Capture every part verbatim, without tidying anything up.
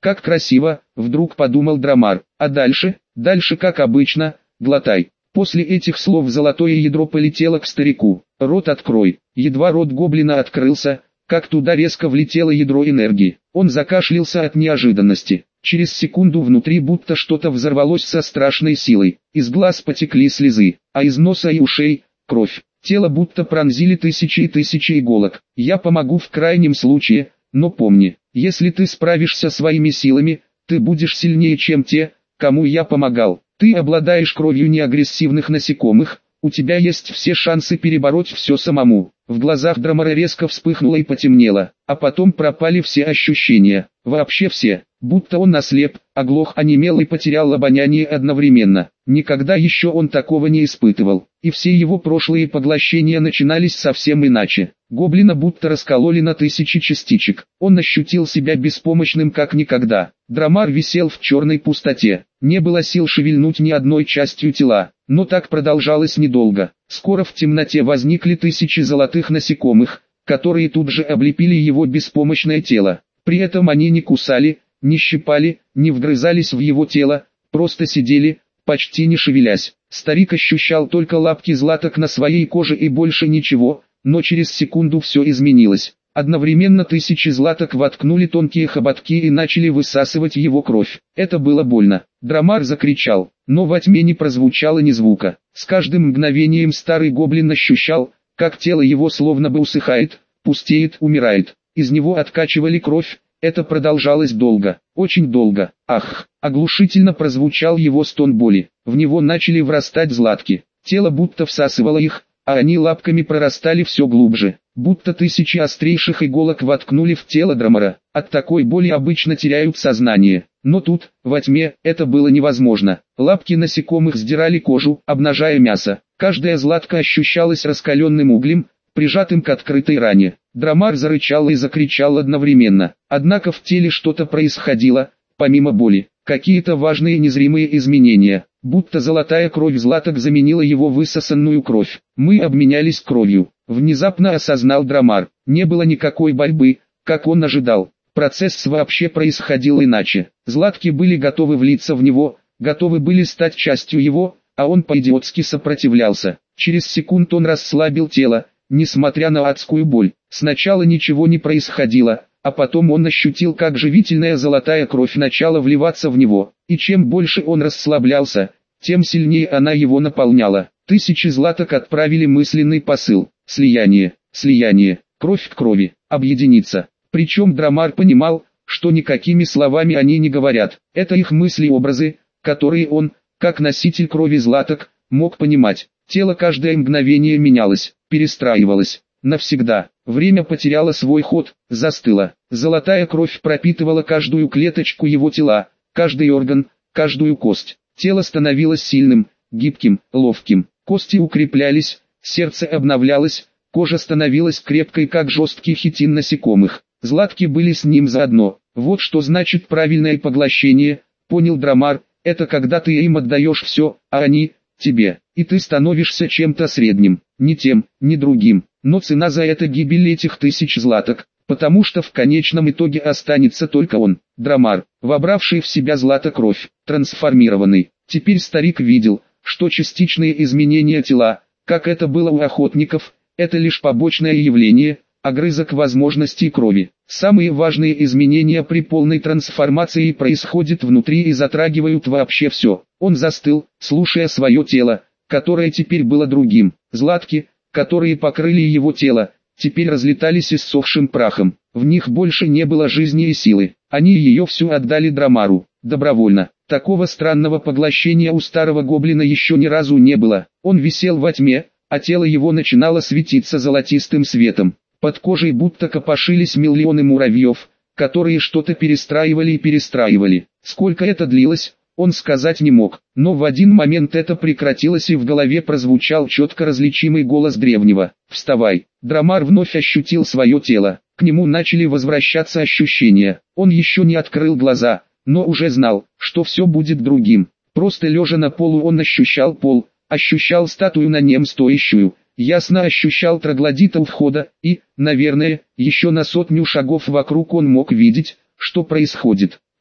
Как красиво, вдруг подумал Драмар. А дальше, дальше как обычно, глотай. После этих слов золотое ядро полетело к старику. Рот открой. Едва рот гоблина открылся, как туда резко влетело ядро энергии. Он закашлялся от неожиданности. Через секунду внутри будто что-то взорвалось со страшной силой. Из глаз потекли слезы, а из носа и ушей – кровь. Тело будто пронзили тысячи и тысячи иголок. Я помогу в крайнем случае, но помни, если ты справишься своими силами, ты будешь сильнее, чем те, кому я помогал. Ты обладаешь кровью неагрессивных насекомых, у тебя есть все шансы перебороть все самому. В глазах Драмара резко вспыхнуло и потемнело, а потом пропали все ощущения, вообще все, будто он ослеп, оглох, онемел и потерял обоняние одновременно. Никогда еще он такого не испытывал, и все его прошлые поглощения начинались совсем иначе. Гоблина будто раскололи на тысячи частичек, он ощутил себя беспомощным как никогда. Драмар висел в черной пустоте, не было сил шевельнуть ни одной частью тела, но так продолжалось недолго. Скоро в темноте возникли тысячи золотых насекомых, которые тут же облепили его беспомощное тело. При этом они не кусали, не щипали, не вгрызались в его тело, просто сидели, почти не шевелясь. Старик ощущал только лапки златок на своей коже и больше ничего, но через секунду все изменилось. Одновременно тысячи златок воткнули тонкие хоботки и начали высасывать его кровь. Это было больно. Драмар закричал, но во тьме не прозвучало ни звука. С каждым мгновением старый гоблин ощущал, как тело его словно бы усыхает, пустеет, умирает. Из него откачивали кровь. Это продолжалось долго, очень долго. Ах! Оглушительно прозвучал его стон боли. В него начали врастать златки. Тело будто всасывало их, а они лапками прорастали все глубже. Будто тысячи острейших иголок воткнули в тело Драмара. От такой боли обычно теряют сознание. Но тут, во тьме, это было невозможно. Лапки насекомых сдирали кожу, обнажая мясо. Каждая златка ощущалась раскаленным углем, прижатым к открытой ране. Драмар зарычал и закричал одновременно. Однако в теле что-то происходило, помимо боли. Какие-то важные незримые изменения. Будто золотая кровь златок заменила его высосанную кровь. Мы обменялись кровью. Внезапно осознал Драмар. Не было никакой борьбы, как он ожидал. Процесс вообще происходил иначе. Златки были готовы влиться в него, готовы были стать частью его, а он по-идиотски сопротивлялся. Через секунду он расслабил тело, несмотря на адскую боль. Сначала ничего не происходило, а потом он ощутил, как живительная золотая кровь начала вливаться в него. И чем больше он расслаблялся, тем сильнее она его наполняла. Тысячи златок отправили мысленный посыл. Слияние, слияние, кровь к крови, объединиться. Причем Драмар понимал, что никакими словами они не говорят. Это их мысли-образы, которые он, как носитель крови златок, мог понимать. Тело каждое мгновение менялось, перестраивалось. Навсегда. Время потеряло свой ход, застыло. Золотая кровь пропитывала каждую клеточку его тела, каждый орган, каждую кость. Тело становилось сильным, гибким, ловким. Кости укреплялись, сердце обновлялось, кожа становилась крепкой, как жесткий хитин насекомых. Златки были с ним заодно. Вот что значит правильное поглощение, понял Драмар. Это когда ты им отдаешь все, а они – тебе. И ты становишься чем-то средним, ни тем, ни другим. Но цена за это гибель этих тысяч златок, потому что в конечном итоге останется только он, Драмар, вобравший в себя златокровь, трансформированный. Теперь старик видел, что частичные изменения тела, как это было у охотников, это лишь побочное явление, огрызок возможностей крови. Самые важные изменения при полной трансформации происходят внутри и затрагивают вообще все. Он застыл, слушая свое тело, которое теперь было другим. Златки, которые покрыли его тело, теперь разлетались иссохшим прахом. В них больше не было жизни и силы. Они ее всю отдали Драмару, добровольно. Такого странного поглощения у старого гоблина еще ни разу не было. Он висел во тьме, а тело его начинало светиться золотистым светом. Под кожей будто копошились миллионы муравьев, которые что-то перестраивали и перестраивали. Сколько это длилось, он сказать не мог, но в один момент это прекратилось и в голове прозвучал четко различимый голос древнего. «Вставай!» Драмар вновь ощутил свое тело, к нему начали возвращаться ощущения. Он еще не открыл глаза, но уже знал, что все будет другим. Просто лежа на полу он ощущал пол, ощущал статую на нем стоящую, ясно ощущал троглодита у входа, и, наверное, еще на сотню шагов вокруг он мог видеть, что происходит.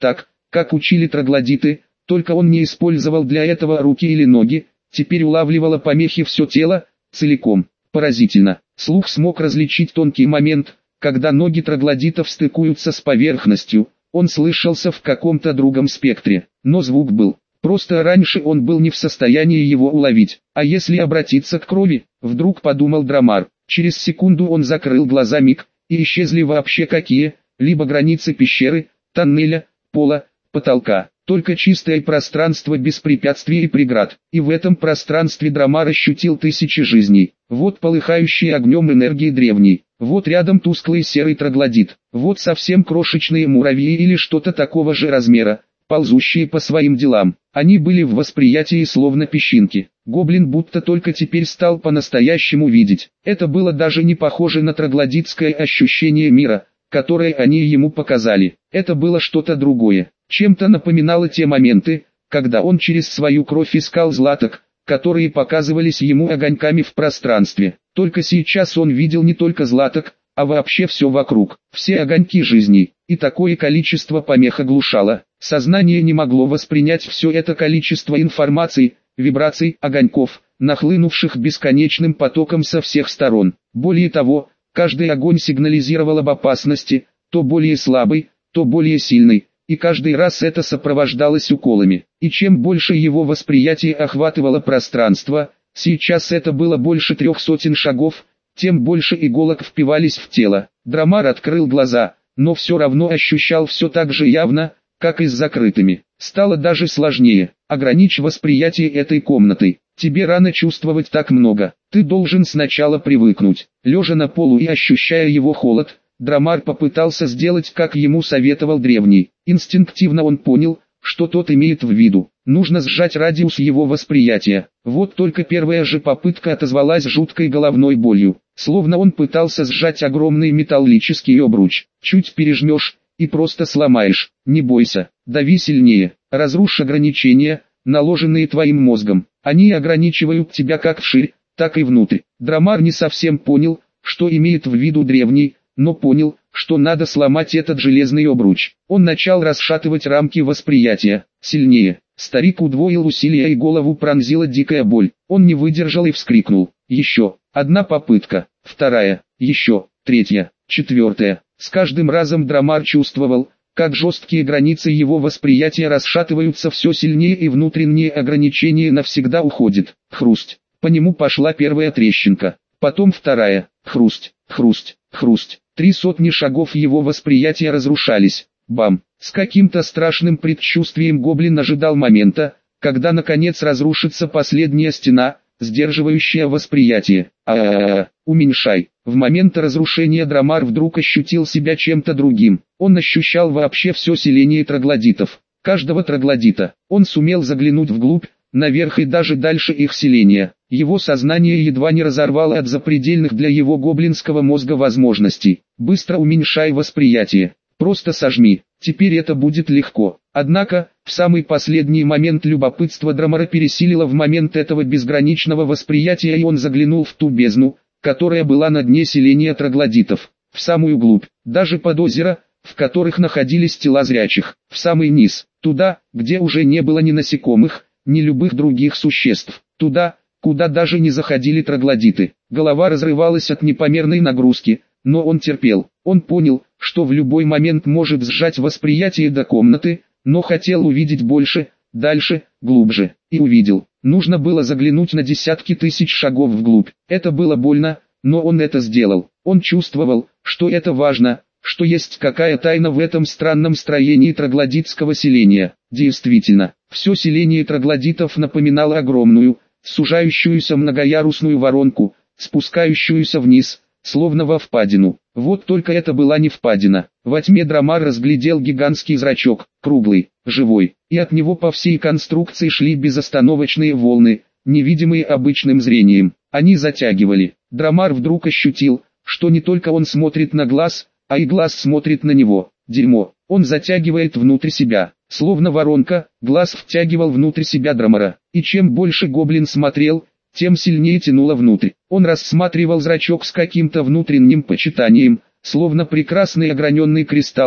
так, как учили троглодиты, только он не использовал для этого руки или ноги, теперь улавливало помехи все тело, целиком. Поразительно. Слух смог различить тонкий момент, когда ноги троглодитов стыкуются с поверхностью, он слышался в каком-то другом спектре, но звук был. Просто раньше он был не в состоянии его уловить. А если обратиться к крови, вдруг подумал Драмар. Через секунду он закрыл глаза, миг, и исчезли вообще какие-либо границы пещеры, тоннеля, пола, потолка. Только чистое пространство без препятствий и преград. И в этом пространстве Драмар ощутил тысячи жизней. Вот полыхающие огнем энергии древней. Вот рядом тусклый серый троглодит. Вот совсем крошечные муравьи или что-то такого же размера, ползущие по своим делам. Они были в восприятии словно песчинки. Гоблин будто только теперь стал по-настоящему видеть. Это было даже не похоже на троглодитское ощущение мира, которое они ему показали. Это было что-то другое. Чем-то напоминало те моменты, когда он через свою кровь искал златок, которые показывались ему огоньками в пространстве. Только сейчас он видел не только златок, а вообще все вокруг, все огоньки жизни, и такое количество помех оглушало. Сознание не могло воспринять все это количество информации, вибраций, огоньков, нахлынувших бесконечным потоком со всех сторон. Более того, каждый огонь сигнализировал об опасности, то более слабый, то более сильный, и каждый раз это сопровождалось уколами. И чем больше его восприятие охватывало пространство, сейчас это было больше трех сотен шагов, тем больше иголок впивались в тело. Драмар открыл глаза, но все равно ощущал все так же явно, как и с закрытыми. Стало даже сложнее. Ограничь восприятие этой комнатой. Тебе рано чувствовать так много. Ты должен сначала привыкнуть. Лежа на полу и ощущая его холод, Драмар попытался сделать, как ему советовал древний. Инстинктивно он понял, что тот имеет в виду. Нужно сжать радиус его восприятия. Вот только первая же попытка отозвалась жуткой головной болью. Словно он пытался сжать огромный металлический обруч. Чуть пережмешь и просто сломаешь. Не бойся, дави сильнее. Разрушь ограничения, наложенные твоим мозгом. Они ограничивают тебя как вширь, так и внутрь. Драмар не совсем понял, что имеет в виду древний, но понял, что надо сломать этот железный обруч. Он начал расшатывать рамки восприятия. Сильнее. Старик удвоил усилия и голову пронзила дикая боль. Он не выдержал и вскрикнул. Еще. Одна попытка. Вторая. Еще. Третья. Четвертая. С каждым разом Драмар чувствовал, как жесткие границы его восприятия расшатываются все сильнее и внутренние ограничения навсегда уходят. Хрусть. По нему пошла первая трещинка. Потом вторая. Хрусть. Хрусть. Хрусть. Три сотни шагов его восприятия разрушались. Бам! С каким-то страшным предчувствием гоблин ожидал момента, когда наконец разрушится последняя стена, сдерживающая восприятие. А-а-а, уменьшай. В момент разрушения Драмар вдруг ощутил себя чем-то другим. Он ощущал вообще все селение троглодитов. Каждого троглодита. Он сумел заглянуть вглубь, наверх и даже дальше их селения. Его сознание едва не разорвало от запредельных для его гоблинского мозга возможностей. Быстро уменьшай восприятие. Просто сожми. Теперь это будет легко. Однако, в самый последний момент любопытство Драмара пересилило в момент этого безграничного восприятия, и он заглянул в ту бездну, которая была на дне селения троглодитов. В самую глубь, даже под озеро, в которых находились тела зрячих. В самый низ, туда, где уже не было ни насекомых, ни любых других существ. Туда, куда даже не заходили троглодиты. Голова разрывалась от непомерной нагрузки, но он терпел. Он понял, что в любой момент может сжать восприятие до комнаты, но хотел увидеть больше, дальше, глубже. И увидел. Нужно было заглянуть на десятки тысяч шагов вглубь. Это было больно, но он это сделал. Он чувствовал, что это важно, что есть какая тайна в этом странном строении троглодитского селения. Действительно, все селение троглодитов напоминало огромную, сужающуюся многоярусную воронку, спускающуюся вниз, словно во впадину. Вот только это была не впадина. Во тьме Драмар разглядел гигантский зрачок, круглый, живой, и от него по всей конструкции шли безостановочные волны, невидимые обычным зрением. Они затягивали. Драмар вдруг ощутил, что не только он смотрит на глаз, а и глаз смотрит на него. Дерьмо. Он затягивает внутрь себя. Словно воронка, глаз втягивал внутрь себя Драмара. И чем больше гоблин смотрел, тем сильнее тянуло внутрь. Он рассматривал зрачок с каким-то внутренним почитанием, словно прекрасный ограненный кристалл,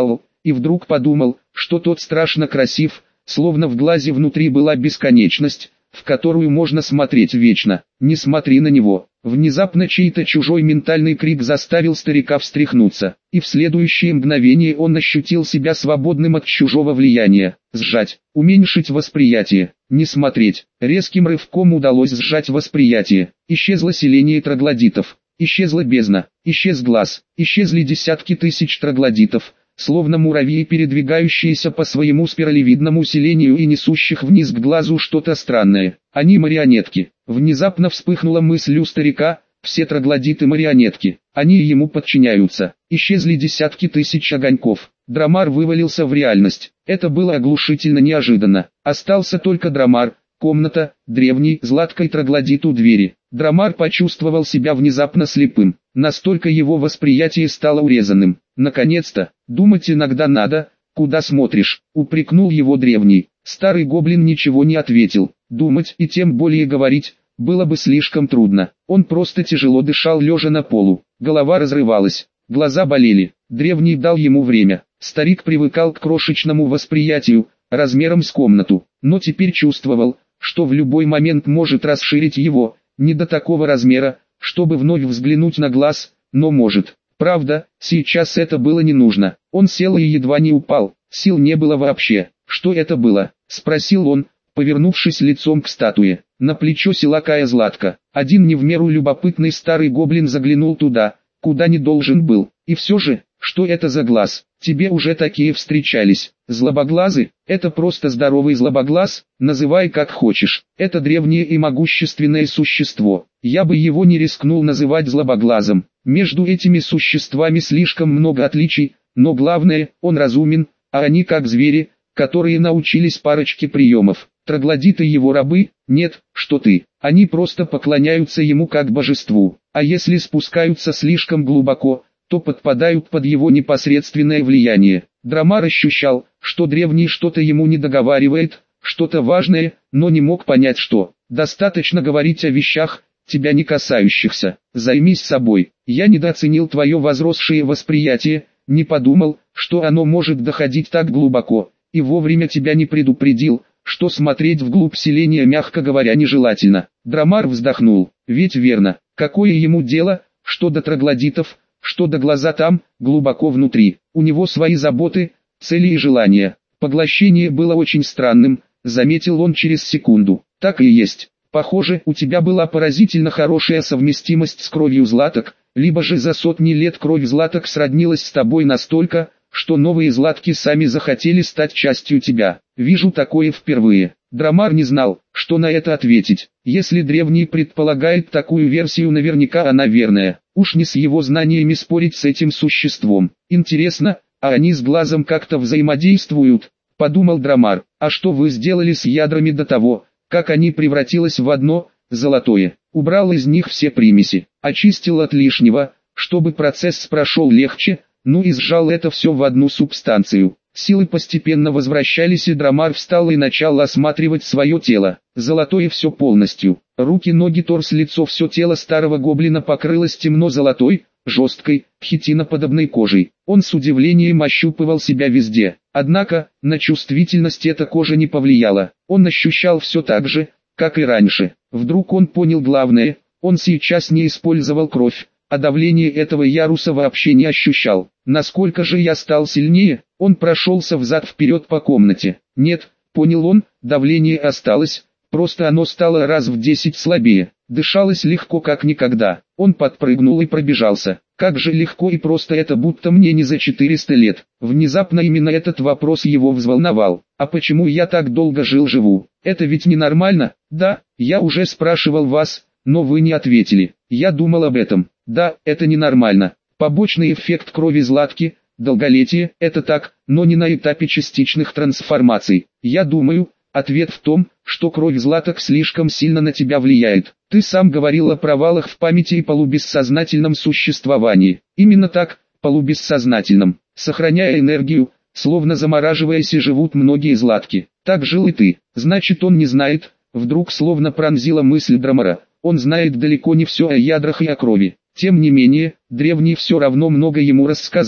и вдруг подумал, что тот страшно красив, словно в глазе внутри была бесконечность, в которую можно смотреть вечно. «Не смотри на него!» Внезапно чей-то чужой ментальный крик заставил старика встряхнуться, и в следующее мгновение он ощутил себя свободным от чужого влияния. Сжать, уменьшить восприятие, не смотреть. Резким рывком удалось сжать восприятие. Исчезло селение троглодитов, исчезла бездна, исчез глаз, исчезли десятки тысяч троглодитов, словно муравьи, передвигающиеся по своему спиралевидному селению и несущих вниз к глазу что-то странное. Они марионетки. Внезапно вспыхнула мысль у старика: все троглодиты марионетки, они ему подчиняются. Исчезли десятки тысяч огоньков. Драмар вывалился в реальность. Это было оглушительно неожиданно. Остался только Драмар, комната, древний златкой троглодит у двери. Драмар почувствовал себя внезапно слепым. Настолько его восприятие стало урезанным. «Наконец-то, думать иногда надо, куда смотришь», — упрекнул его древний. Старый гоблин ничего не ответил. Думать и тем более говорить было бы слишком трудно. Он просто тяжело дышал, лежа на полу. Голова разрывалась, глаза болели. Древний дал ему время. Старик привыкал к крошечному восприятию, размером с комнату, но теперь чувствовал, что в любой момент может расширить его, не до такого размера, чтобы вновь взглянуть на глаз, но может. Правда, сейчас это было не нужно. Он сел и едва не упал, сил не было вообще. «Что это было?» — спросил он, повернувшись лицом к статуе. На плечо села Кая Златка. Один не в меру любопытный старый гоблин заглянул туда, куда не должен был. И все же, что это за глаз? Тебе уже такие встречались. Злобоглазы? Это просто здоровый злобоглаз, называй как хочешь. Это древнее и могущественное существо. Я бы его не рискнул называть злобоглазом. Между этими существами слишком много отличий, но главное, он разумен, а они как звери, которые научились парочке приемов. Троглодиты его рабы? Нет, что ты. Они просто поклоняются ему как божеству. А если спускаются слишком глубоко, то подпадают под его непосредственное влияние. Драмар ощущал, что древний что-то ему не договаривает, что-то важное, но не мог понять что. Достаточно говорить о вещах, тебя не касающихся. Займись собой. Я недооценил твое возросшее восприятие, не подумал, что оно может доходить так глубоко, и вовремя тебя не предупредил, что смотреть вглубь селения, мягко говоря, нежелательно. Драмар вздохнул. Ведь верно, какое ему дело, что до троглодитов, что до глаза там, глубоко внутри. У него свои заботы, цели и желания. Поглощение было очень странным, заметил он через секунду. Так и есть. Похоже, у тебя была поразительно хорошая совместимость с кровью златок, либо же за сотни лет кровь златок сроднилась с тобой настолько, что новые златки сами захотели стать частью тебя. Вижу такое впервые. Драмар не знал, что на это ответить. Если древний предполагает такую версию, наверняка она верная. Уж не с его знаниями спорить с этим существом. Интересно, а они с глазом как-то взаимодействуют? Подумал Драмар. А что вы сделали с ядрами до того, как они превратились в одно, золотое? Убрал из них все примеси, очистил от лишнего, чтобы процесс прошел легче, ну и сжал это все в одну субстанцию. Силы постепенно возвращались, и Драмар встал и начал осматривать свое тело. Золотое все полностью. Руки, ноги, торс, лицо, все тело старого гоблина покрылось темно-золотой, жесткой, хитиноподобной кожей. Он с удивлением ощупывал себя везде. Однако, на чувствительность эта кожа не повлияла. Он ощущал все так же, как и раньше. Вдруг он понял главное: он сейчас не использовал кровь, а давление этого яруса вообще не ощущал. Насколько же я стал сильнее? Он прошелся взад-вперед по комнате. Нет, понял он, давление осталось, просто оно стало раз в десять слабее. Дышалось легко как никогда. Он подпрыгнул и пробежался. Как же легко и просто это, будто мне не за четыреста лет. Внезапно именно этот вопрос его взволновал. А почему я так долго жил-живу? Это ведь ненормально? Да, я уже спрашивал вас, но вы не ответили. Я думал об этом. Да, это ненормально. Побочный эффект крови златки, долголетие, это так, но не на этапе частичных трансформаций. Я думаю, ответ в том, что кровь златок слишком сильно на тебя влияет. Ты сам говорил о провалах в памяти и полубессознательном существовании. Именно так, полубессознательном. Сохраняя энергию, словно замораживаясь, и живут многие златки. Так жил и ты. Значит, он не знает, вдруг словно пронзила мысль Драмара. Он знает далеко не все о ядрах и о крови. Тем не менее, древний все равно много ему рассказал.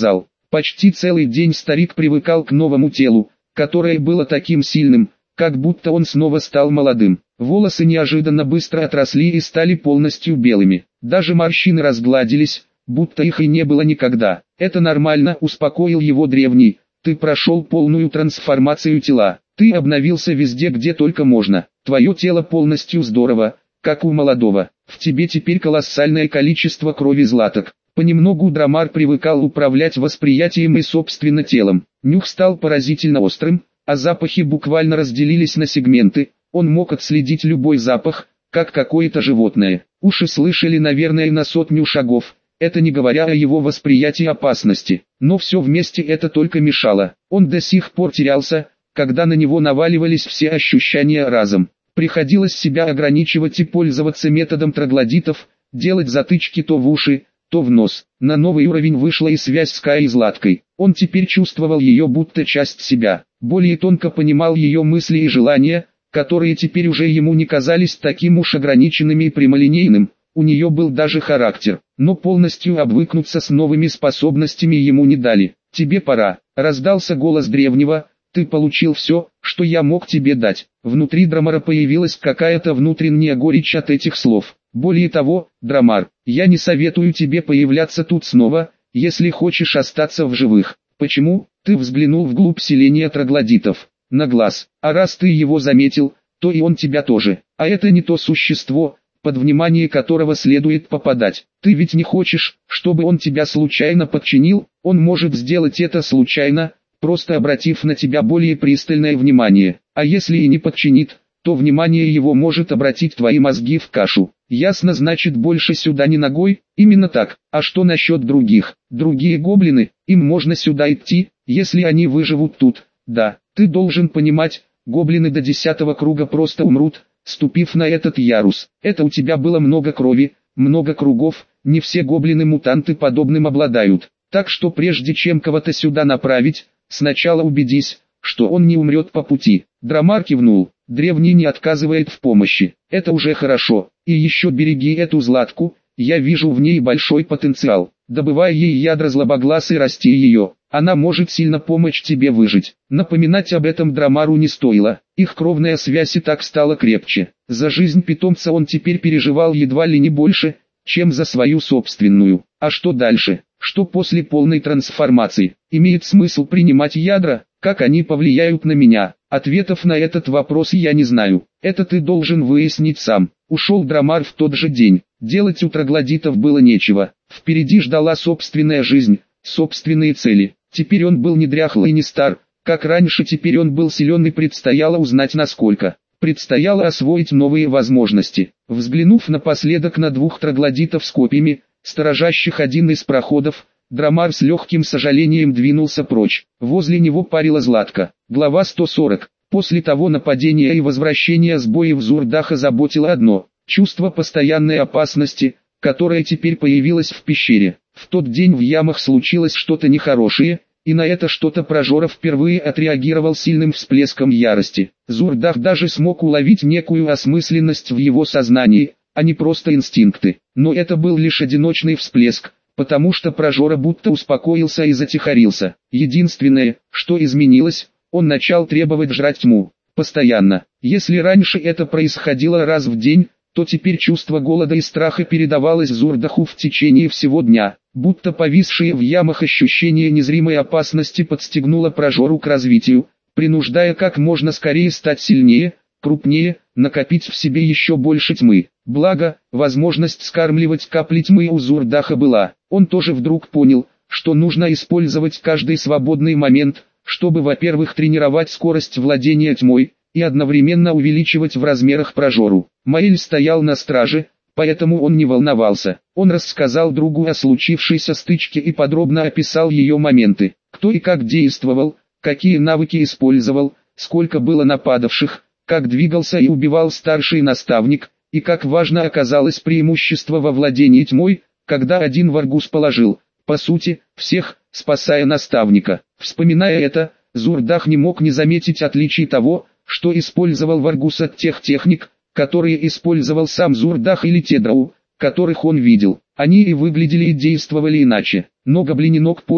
Почти целый день старик привыкал к новому телу, которое было таким сильным, как будто он снова стал молодым. Волосы неожиданно быстро отросли и стали полностью белыми. Даже морщины разгладились, будто их и не было никогда. «Это нормально», — успокоил его древний. «Ты прошел полную трансформацию тела. Ты обновился везде, где только можно. Твое тело полностью здорово, как у молодого. В тебе теперь колоссальное количество крови златок». Понемногу Драмар привыкал управлять восприятием и собственно телом. Нюх стал поразительно острым, а запахи буквально разделились на сегменты. Он мог отследить любой запах, как какое-то животное. Уши слышали, наверное, на сотню шагов. Это не говоря о его восприятии опасности. Но все вместе это только мешало. Он до сих пор терялся, когда на него наваливались все ощущения разом. Приходилось себя ограничивать и пользоваться методом троглодитов, делать затычки то в уши, то в нос. На новый уровень вышла и связь с Каей Златкой. Он теперь чувствовал ее будто часть себя. Более тонко понимал ее мысли и желания, которые теперь уже ему не казались таким уж ограниченными и прямолинейным. У нее был даже характер, но полностью обвыкнуться с новыми способностями ему не дали. «Тебе пора», — раздался голос древнего. «Ты получил все, что я мог тебе дать». Внутри Драмара появилась какая-то внутренняя горечь от этих слов. «Более того, Драмар, я не советую тебе появляться тут снова, если хочешь остаться в живых». «Почему?» — ты взглянул вглубь селения троглодитов. «На глаз. А раз ты его заметил, то и он тебя тоже. А это не то существо, под внимание которого следует попадать. Ты ведь не хочешь, чтобы он тебя случайно подчинил? Он может сделать это случайно, просто обратив на тебя более пристальное внимание. А если и не подчинит, то внимание его может обратить твои мозги в кашу. Ясно, значит, больше сюда не ногой?» «Именно так. А что насчет других? Другие гоблины, им можно сюда идти, если они выживут тут?» «Да, ты должен понимать, гоблины до десятого круга просто умрут, ступив на этот ярус. Это у тебя было много крови, много кругов, не все гоблины-мутанты подобным обладают. Так что прежде чем кого-то сюда направить, сначала убедись, что он не умрет по пути». Драмар кивнул. «Древний не отказывает в помощи. Это уже хорошо. И еще береги эту Златку, я вижу в ней большой потенциал. Добывай ей ядра злобоглаз и расти ее. Она может сильно помочь тебе выжить». Напоминать об этом Драмару не стоило. Их кровная связь и так стала крепче. За жизнь питомца он теперь переживал едва ли не больше, чем за свою собственную. А что дальше? Что после полной трансформации? Имеет смысл принимать ядра? Как они повлияют на меня? Ответов на этот вопрос я не знаю. Это ты должен выяснить сам. Ушел Драмар в тот же день. Делать у троглодитов было нечего. Впереди ждала собственная жизнь, собственные цели. Теперь он был не дряхлый и не стар, как раньше. Теперь он был силен и предстояло узнать насколько. Предстояло освоить новые возможности. Взглянув напоследок на двух троглодитов с копьями, сторожащих один из проходов, Драмар с легким сожалением двинулся прочь. Возле него парила Златка. Глава сто сорок. После того нападения и возвращения с боев Зурдаха заботило одно – чувство постоянной опасности, которое теперь появилось в пещере. В тот день в ямах случилось что-то нехорошее, и на это что-то Прожора впервые отреагировал сильным всплеском ярости. Зурдах даже смог уловить некую осмысленность в его сознании, а не просто инстинкты. Но это был лишь одиночный всплеск, потому что Прожора будто успокоился и затихарился. Единственное, что изменилось, он начал требовать жрать тьму. Постоянно. Если раньше это происходило раз в день, то теперь чувство голода и страха передавалось Зурдаху в течение всего дня. Будто повисшее в ямах ощущение незримой опасности подстегнуло Прожору к развитию, принуждая как можно скорее стать сильнее, крупнее, накопить в себе еще больше тьмы. Благо, возможность скармливать капли тьмы у Зурдаха была. Он тоже вдруг понял, что нужно использовать каждый свободный момент, чтобы, во-первых, тренировать скорость владения тьмой, и одновременно увеличивать в размерах Прожору. Маэль стоял на страже, поэтому он не волновался. Он рассказал другу о случившейся стычке и подробно описал ее моменты. Кто и как действовал, какие навыки использовал, сколько было нападавших, как двигался и убивал старший наставник, и как важно оказалось преимущество во владении тьмой, когда один Варгус положил, по сути, всех, спасая наставника. Вспоминая это, Зурдах не мог не заметить отличий того, что использовал Варгус от тех техник, которые использовал сам Зурдах или те драу, которых он видел. Они и выглядели и действовали иначе. Но Гоблининок понял,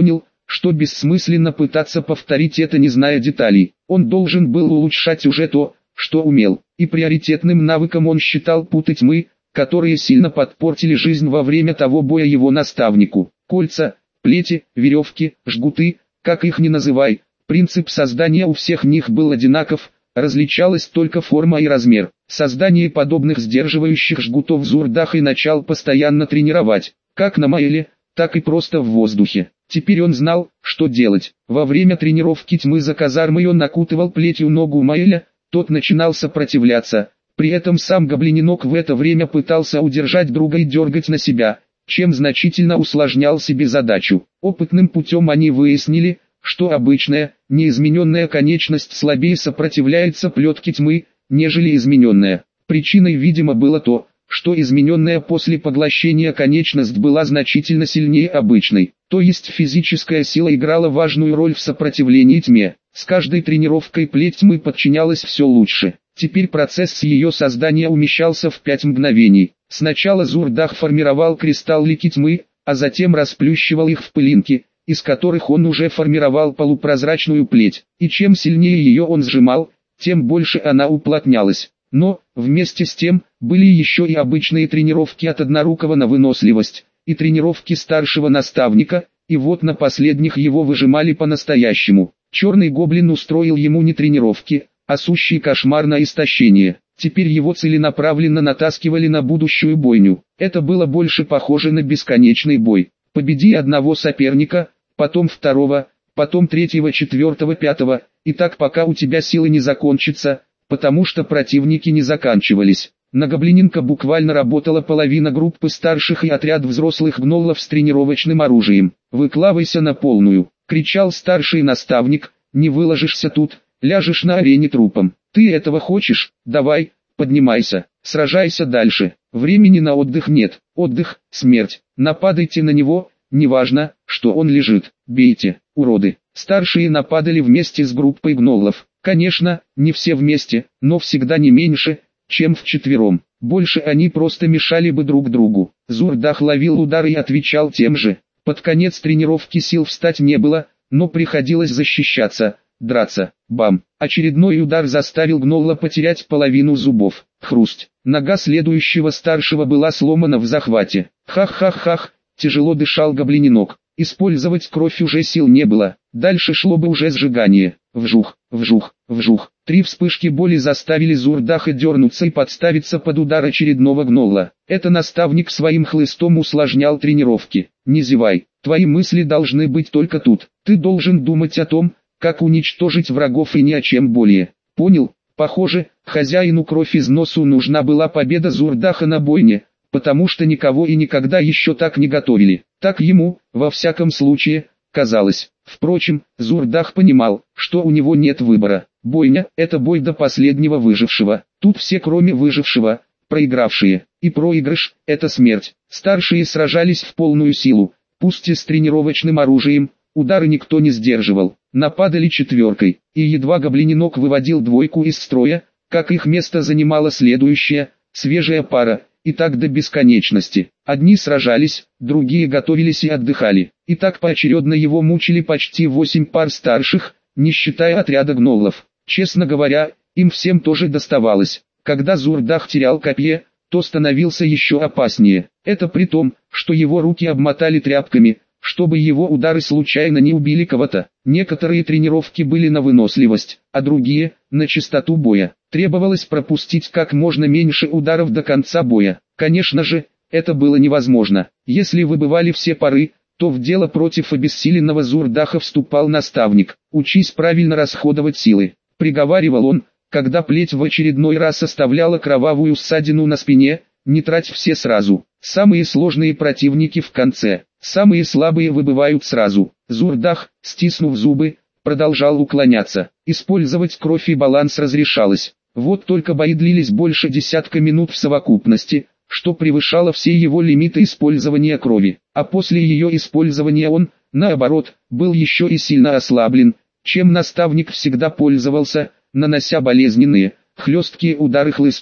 что бессмысленно пытаться повторить это, не зная деталей. Он должен был улучшать уже то, что умел, и приоритетным навыком он считал путы тьмы, которые сильно подпортили жизнь во время того боя его наставнику. Кольца, плети, веревки, жгуты, как их ни называй, принцип создания у всех них был одинаков, различалась только форма и размер. Создание подобных сдерживающих жгутов Зурдах и начал постоянно тренировать, как на Маэле, так и просто в воздухе. Теперь он знал, что делать. Во время тренировки тьмы за казармой он окутывал плетью ногу Маэля, тот начинал сопротивляться. При этом сам гоблиненок в это время пытался удержать друга и дергать на себя, чем значительно усложнял себе задачу. Опытным путем они выяснили, что обычная, неизмененная конечность слабее сопротивляется плетке тьмы, нежели измененная. Причиной, видимо, было то, что измененная после поглощения конечность была значительно сильнее обычной, то есть физическая сила играла важную роль в сопротивлении тьме. С каждой тренировкой плеть тьмы подчинялась все лучше. Теперь процесс ее создания умещался в пять мгновений. Сначала Зурдах формировал кристаллики тьмы, а затем расплющивал их в пылинки, из которых он уже формировал полупрозрачную плеть, и чем сильнее ее он сжимал, тем больше она уплотнялась. Но, вместе с тем, были еще и обычные тренировки от однорукого на выносливость, и тренировки старшего наставника, и вот на последних его выжимали по-настоящему. Черный гоблин устроил ему не тренировки, а сущий кошмар на истощение. Теперь его целенаправленно натаскивали на будущую бойню. Это было больше похоже на бесконечный бой. Победи одного соперника, потом второго, потом третьего, четвертого, пятого, и так пока у тебя силы не закончатся, потому что противники не заканчивались. На гоблиненка буквально работала половина группы старших и отряд взрослых гноллов с тренировочным оружием. «Выкладывайся на полную!» — кричал старший наставник. «Не выложишься тут, ляжешь на арене трупом. Ты этого хочешь? Давай, поднимайся, сражайся дальше. Времени на отдых нет. Отдых — смерть. Нападайте на него, неважно, что он лежит. Бейте, уроды!» Старшие нападали вместе с группой гноллов. Конечно, не все вместе, но всегда не меньше, чем вчетвером. Больше они просто мешали бы друг другу. Зурдах ловил удары и отвечал тем же. Под конец тренировки сил встать не было, но приходилось защищаться, драться. Бам! Очередной удар заставил гнолла потерять половину зубов. Хрусть. Нога следующего старшего была сломана в захвате. Хах-хах-хах, тяжело дышал гоблиненок. Использовать кровь уже сил не было. Дальше шло бы уже сжигание. Вжух, вжух, вжух. Три вспышки боли заставили Зурдаха дернуться и подставиться под удар очередного гнолла. Это наставник своим хлыстом усложнял тренировки. Не зевай, твои мысли должны быть только тут. Ты должен думать о том, как уничтожить врагов и ни о чем более. Понял? Похоже, хозяину кровь из носу нужна была победа Зурдаха на бойне, потому что никого и никогда еще так не готовили. Так ему, во всяком случае, казалось. Впрочем, Зурдах понимал, что у него нет выбора. Бойня – это бой до последнего выжившего. Тут все кроме выжившего, проигравшие. И проигрыш – это смерть. Старшие сражались в полную силу, пусть и с тренировочным оружием, удары никто не сдерживал. Нападали четверкой, и едва гоблиненок выводил двойку из строя, как их место занимала следующая, свежая пара. И так до бесконечности. Одни сражались, другие готовились и отдыхали. И так поочередно его мучили почти восемь пар старших, не считая отряда гноллов. Честно говоря, им всем тоже доставалось. Когда Зурдах терял копье, то становился еще опаснее. Это при том, что его руки обмотали тряпками, чтобы его удары случайно не убили кого-то. Некоторые тренировки были на выносливость, а другие – на чистоту боя. Требовалось пропустить как можно меньше ударов до конца боя. Конечно же, это было невозможно. Если выбывали все пары, то в дело против обессиленного Зурдаха вступал наставник. «Учись правильно расходовать силы», — приговаривал он, когда плеть в очередной раз оставляла кровавую ссадину на спине. «Не трать все сразу. Самые сложные противники в конце, самые слабые выбывают сразу». Зурдах, стиснув зубы, продолжал уклоняться. Использовать кровь и баланс разрешалось. Вот только бои длились больше десятка минут в совокупности, что превышало все его лимиты использования крови. А после ее использования он, наоборот, был еще и сильно ослаблен, чем наставник всегда пользовался, нанося болезненные, хлесткие удары хлыстом.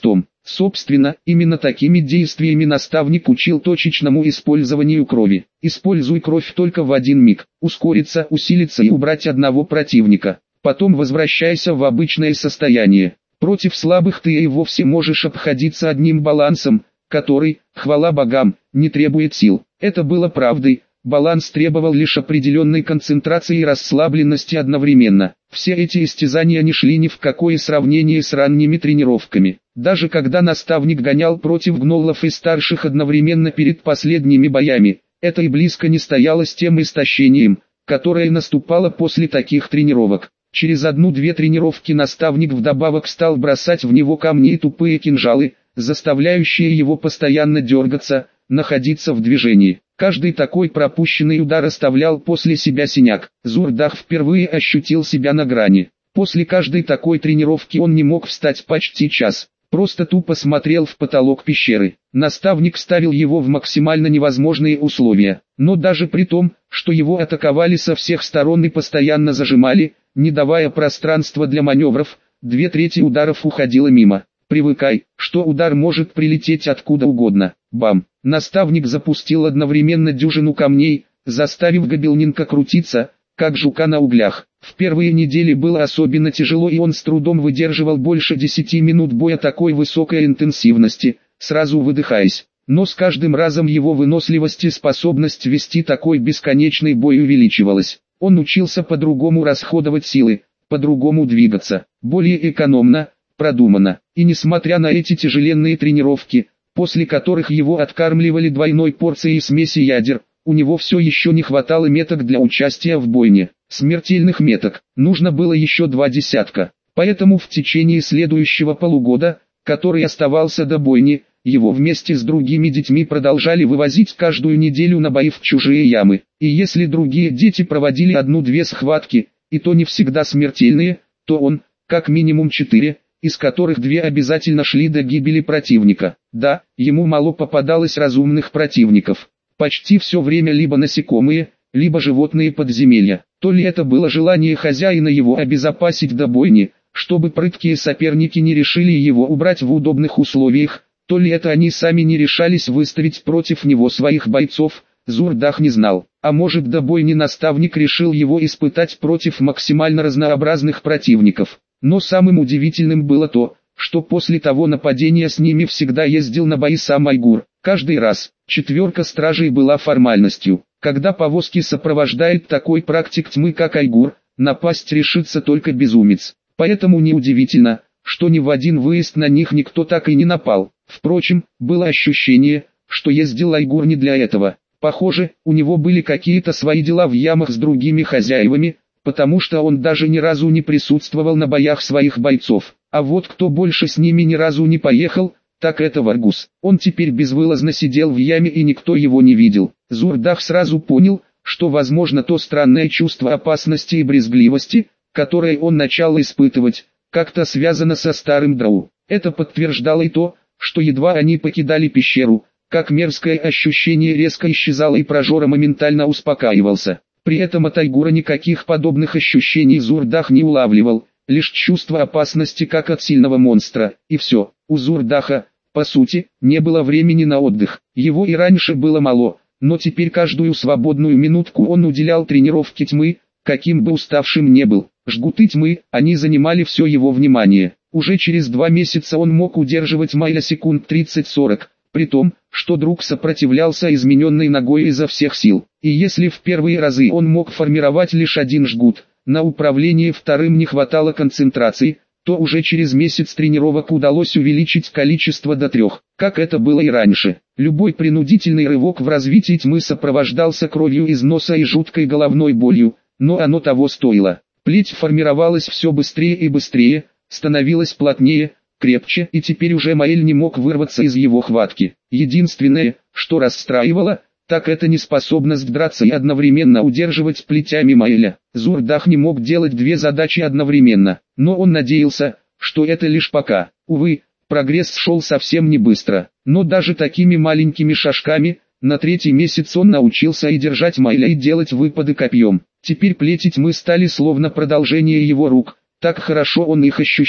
Собственно, именно такими действиями наставник учил точечному использованию крови. Используй кровь только в один миг, ускориться, усилиться и убрать одного противника. Потом возвращайся в обычное состояние. Против слабых ты и вовсе можешь обходиться одним балансом, который, хвала богам, не требует сил. Это было правдой. Баланс требовал лишь определенной концентрации и расслабленности одновременно. Все эти истязания не шли ни в какое сравнение с ранними тренировками. Даже когда наставник гонял против гноллов и старших одновременно перед последними боями, это и близко не стояло с тем истощением, которое наступало после таких тренировок. Через одну-две тренировки наставник вдобавок стал бросать в него камни и тупые кинжалы, заставляющие его постоянно дергаться, находиться в движении. Каждый такой пропущенный удар оставлял после себя синяк. Зурдах впервые ощутил себя на грани. После каждой такой тренировки он не мог встать почти час. Просто тупо смотрел в потолок пещеры. Наставник ставил его в максимально невозможные условия. Но даже при том, что его атаковали со всех сторон и постоянно зажимали, не давая пространства для маневров, две трети ударов уходило мимо. Привыкай, что удар может прилететь откуда угодно. Бам! Наставник запустил одновременно дюжину камней, заставив Гобелнинка крутиться, как жука на углях. В первые недели было особенно тяжело, и он с трудом выдерживал больше десяти минут боя такой высокой интенсивности, сразу выдыхаясь. Но с каждым разом его выносливость и способность вести такой бесконечный бой увеличивалась. Он учился по-другому расходовать силы, по-другому двигаться, более экономно, продуманно. И несмотря на эти тяжеленные тренировки, после которых его откармливали двойной порцией смеси ядер, у него все еще не хватало меток для участия в бойне. Смертельных меток нужно было еще два десятка. Поэтому в течение следующего полугода, который оставался до бойни, его вместе с другими детьми продолжали вывозить каждую неделю на бои в чужие ямы. И если другие дети проводили одну-две схватки, и то не всегда смертельные, то он, как минимум четыре, из которых две обязательно шли до гибели противника. Да, ему мало попадалось разумных противников. Почти все время либо насекомые, либо животные подземелья. То ли это было желание хозяина его обезопасить до бойни, чтобы прыткие соперники не решили его убрать в удобных условиях, то ли это они сами не решались выставить против него своих бойцов, Зурдах не знал. А может, до бойни наставник решил его испытать против максимально разнообразных противников. Но самым удивительным было то, что после того нападения с ними всегда ездил на бои сам Айгур. Каждый раз четверка стражей была формальностью. Когда повозки сопровождает такой практик тьмы, как Айгур, напасть решится только безумец. Поэтому неудивительно, что ни в один выезд на них никто так и не напал. Впрочем, было ощущение, что ездил Айгур не для этого. Похоже, у него были какие-то свои дела в ямах с другими хозяевами, потому что он даже ни разу не присутствовал на боях своих бойцов. А вот кто больше с ними ни разу не поехал, так это Варгус. Он теперь безвылазно сидел в яме и никто его не видел. Зурдах сразу понял, что возможно то странное чувство опасности и брезгливости, которое он начал испытывать, как-то связано со старым Драу. Это подтверждало и то, что едва они покидали пещеру, как мерзкое ощущение резко исчезало и Прожора моментально успокаивался. При этом от Айгура никаких подобных ощущений Зурдах не улавливал, лишь чувство опасности как от сильного монстра, и все. У Зурдаха, по сути, не было времени на отдых. Его и раньше было мало, но теперь каждую свободную минутку он уделял тренировке тьмы, каким бы уставшим не был. Жгуты тьмы, они занимали все его внимание. Уже через два месяца он мог удерживать Майля секунд тридцать-сорок, при том, что друг сопротивлялся измененной ногой изо всех сил. И если в первые разы он мог формировать лишь один жгут, на управление вторым не хватало концентрации, то уже через месяц тренировок удалось увеличить количество до трех, как это было и раньше. Любой принудительный рывок в развитии тьмы сопровождался кровью из носа и жуткой головной болью, но оно того стоило. Плеть формировалась все быстрее и быстрее, становилась плотнее, крепче, и теперь уже Маэль не мог вырваться из его хватки. Единственное, что расстраивало, так это неспособность драться и одновременно удерживать плетями Маэля. Зурдах не мог делать две задачи одновременно, но он надеялся, что это лишь пока. Увы, прогресс шел совсем не быстро, но даже такими маленькими шажками, на третий месяц он научился и держать Маэля и делать выпады копьем. Теперь плети тьмы стали словно продолжение его рук, так хорошо он их ощущал.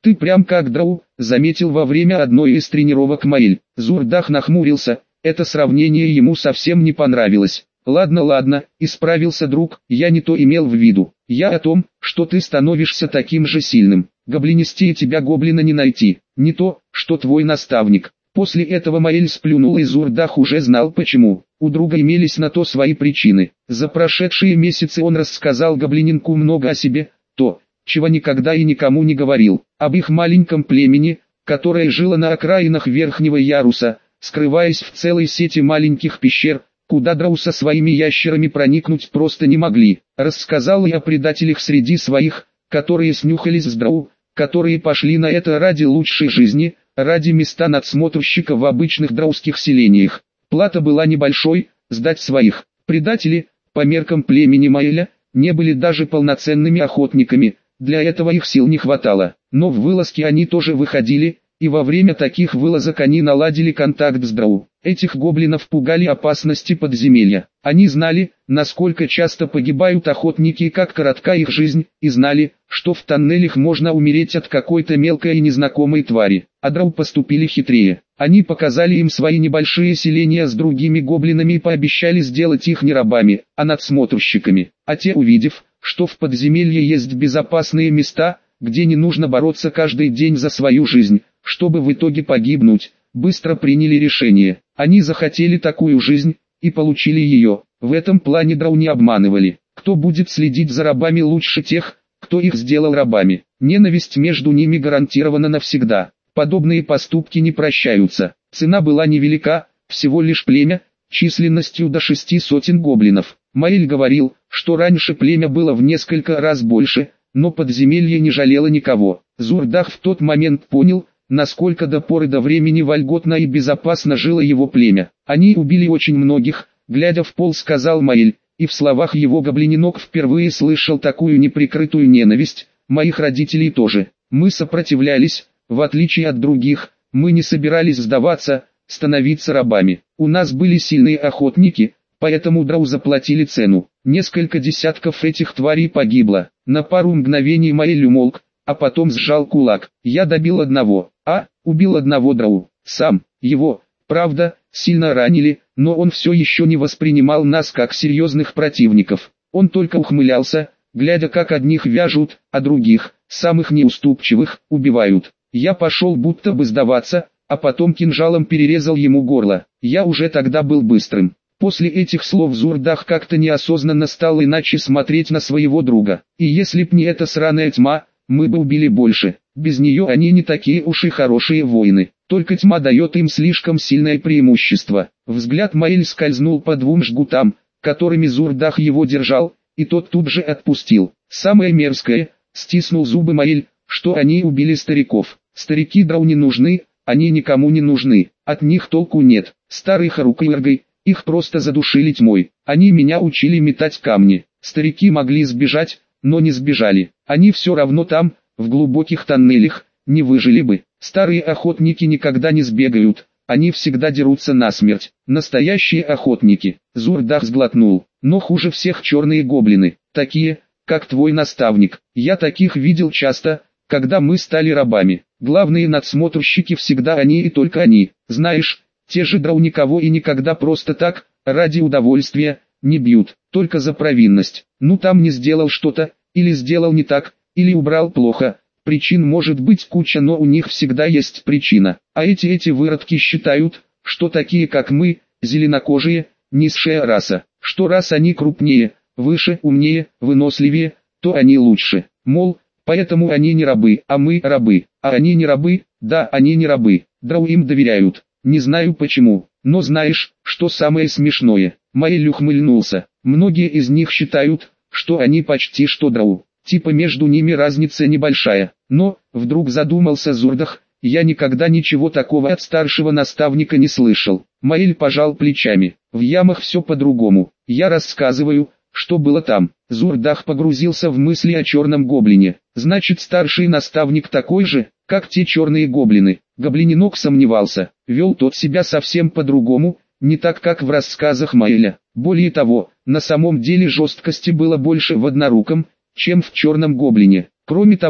Ты прям как драу, заметил во время одной из тренировок Маэль. Зурдах нахмурился, это сравнение ему совсем не понравилось. Ладно, ладно, исправился друг, я не то имел в виду. Я о том, что ты становишься таким же сильным. Гоблинистее тебя гоблина не найти, не то, что твой наставник. После этого Маэль сплюнул, и Зурдах уже знал почему. У друга имелись на то свои причины. За прошедшие месяцы он рассказал гоблининку много о себе, то, чего никогда и никому не говорил, об их маленьком племени, которое жило на окраинах Верхнего Яруса, скрываясь в целой сети маленьких пещер, куда драу со своими ящерами проникнуть просто не могли. Рассказал и о предателях среди своих, которые снюхались с драу, которые пошли на это ради лучшей жизни, ради места надсмотрщика в обычных драуских селениях. Плата была небольшой, сдать своих. Предатели, по меркам племени Маэля, не были даже полноценными охотниками, для этого их сил не хватало. Но в вылазки они тоже выходили, и во время таких вылазок они наладили контакт с драу. Этих гоблинов пугали опасности подземелья. Они знали, насколько часто погибают охотники и как коротка их жизнь, и знали, что в тоннелях можно умереть от какой-то мелкой и незнакомой твари. А драу поступили хитрее. Они показали им свои небольшие селения с другими гоблинами и пообещали сделать их не рабами, а надсмотрщиками. А те, увидев, что в подземелье есть безопасные места, где не нужно бороться каждый день за свою жизнь, чтобы в итоге погибнуть, быстро приняли решение. Они захотели такую жизнь, и получили ее. В этом плане драу не обманывали. Кто будет следить за рабами лучше тех, кто их сделал рабами? Ненависть между ними гарантирована навсегда. Подобные поступки не прощаются. Цена была невелика, всего лишь племя, численностью до шести сотен гоблинов. Маэль говорил, что раньше племя было в несколько раз больше, но подземелье не жалело никого. Зурдах в тот момент понял, насколько до поры до времени вольготно и безопасно жило его племя. Они убили очень многих, глядя в пол, сказал Маэль, и в словах его гоблининок впервые слышал такую неприкрытую ненависть, моих родителей тоже. Мы сопротивлялись, в отличие от других, мы не собирались сдаваться, становиться рабами. У нас были сильные охотники, поэтому драу заплатили цену. Несколько десятков этих тварей погибло. На пару мгновений Маэль умолк, а потом сжал кулак. Я добил одного, а, убил одного драу. Сам, его, правда, сильно ранили, но он все еще не воспринимал нас как серьезных противников. Он только ухмылялся, глядя как одних вяжут, а других, самых неуступчивых, убивают. Я пошел будто бы сдаваться, а потом кинжалом перерезал ему горло. Я уже тогда был быстрым. После этих слов Зурдах как-то неосознанно стал иначе смотреть на своего друга. И если б не эта сраная тьма, мы бы убили больше. Без нее они не такие уж и хорошие воины. Только тьма дает им слишком сильное преимущество. Взгляд Маэль скользнул по двум жгутам, которыми Зурдах его держал, и тот тут же отпустил. Самое мерзкое, стиснул зубы Маэль, что они убили стариков. Старики драу не нужны, они никому не нужны, от них толку нет. Старый Харук и Иргай, их просто задушили тьмой. Они меня учили метать камни. Старики могли сбежать, но не сбежали. Они все равно там, в глубоких тоннелях, не выжили бы. Старые охотники никогда не сбегают, они всегда дерутся насмерть. Настоящие охотники. Зурдах сглотнул. Но хуже всех черные гоблины, такие, как твой наставник. Я таких видел часто, когда мы стали рабами. Главные надсмотрщики всегда они и только они. Знаешь, те же драу никого и никогда просто так, ради удовольствия, не бьют, только за провинность. Ну там не сделал что-то, или сделал не так, или убрал плохо. Причин может быть куча, но у них всегда есть причина. А эти эти выродки считают, что такие как мы, зеленокожие, низшая раса. Что раз они крупнее, выше, умнее, выносливее, то они лучше. Мол, поэтому они не рабы, а мы рабы. А они не рабы, да, они не рабы. Драу им доверяют. Не знаю почему, но знаешь, что самое смешное? Маэль ухмыльнулся. Многие из них считают, что они почти что драу. Типа между ними разница небольшая. Но, вдруг задумался Зурдах, я никогда ничего такого от старшего наставника не слышал. Маэль пожал плечами. В ямах все по-другому. Я рассказываю, что было там. Зурдах погрузился в мысли о черном гоблине. Значит, старший наставник такой же, как те черные гоблины. Гоблининок сомневался. Вел тот себя совсем по-другому, не так как в рассказах Маэля. Более того, на самом деле жесткости было больше в одноруком, чем в черном гоблине. Кроме того,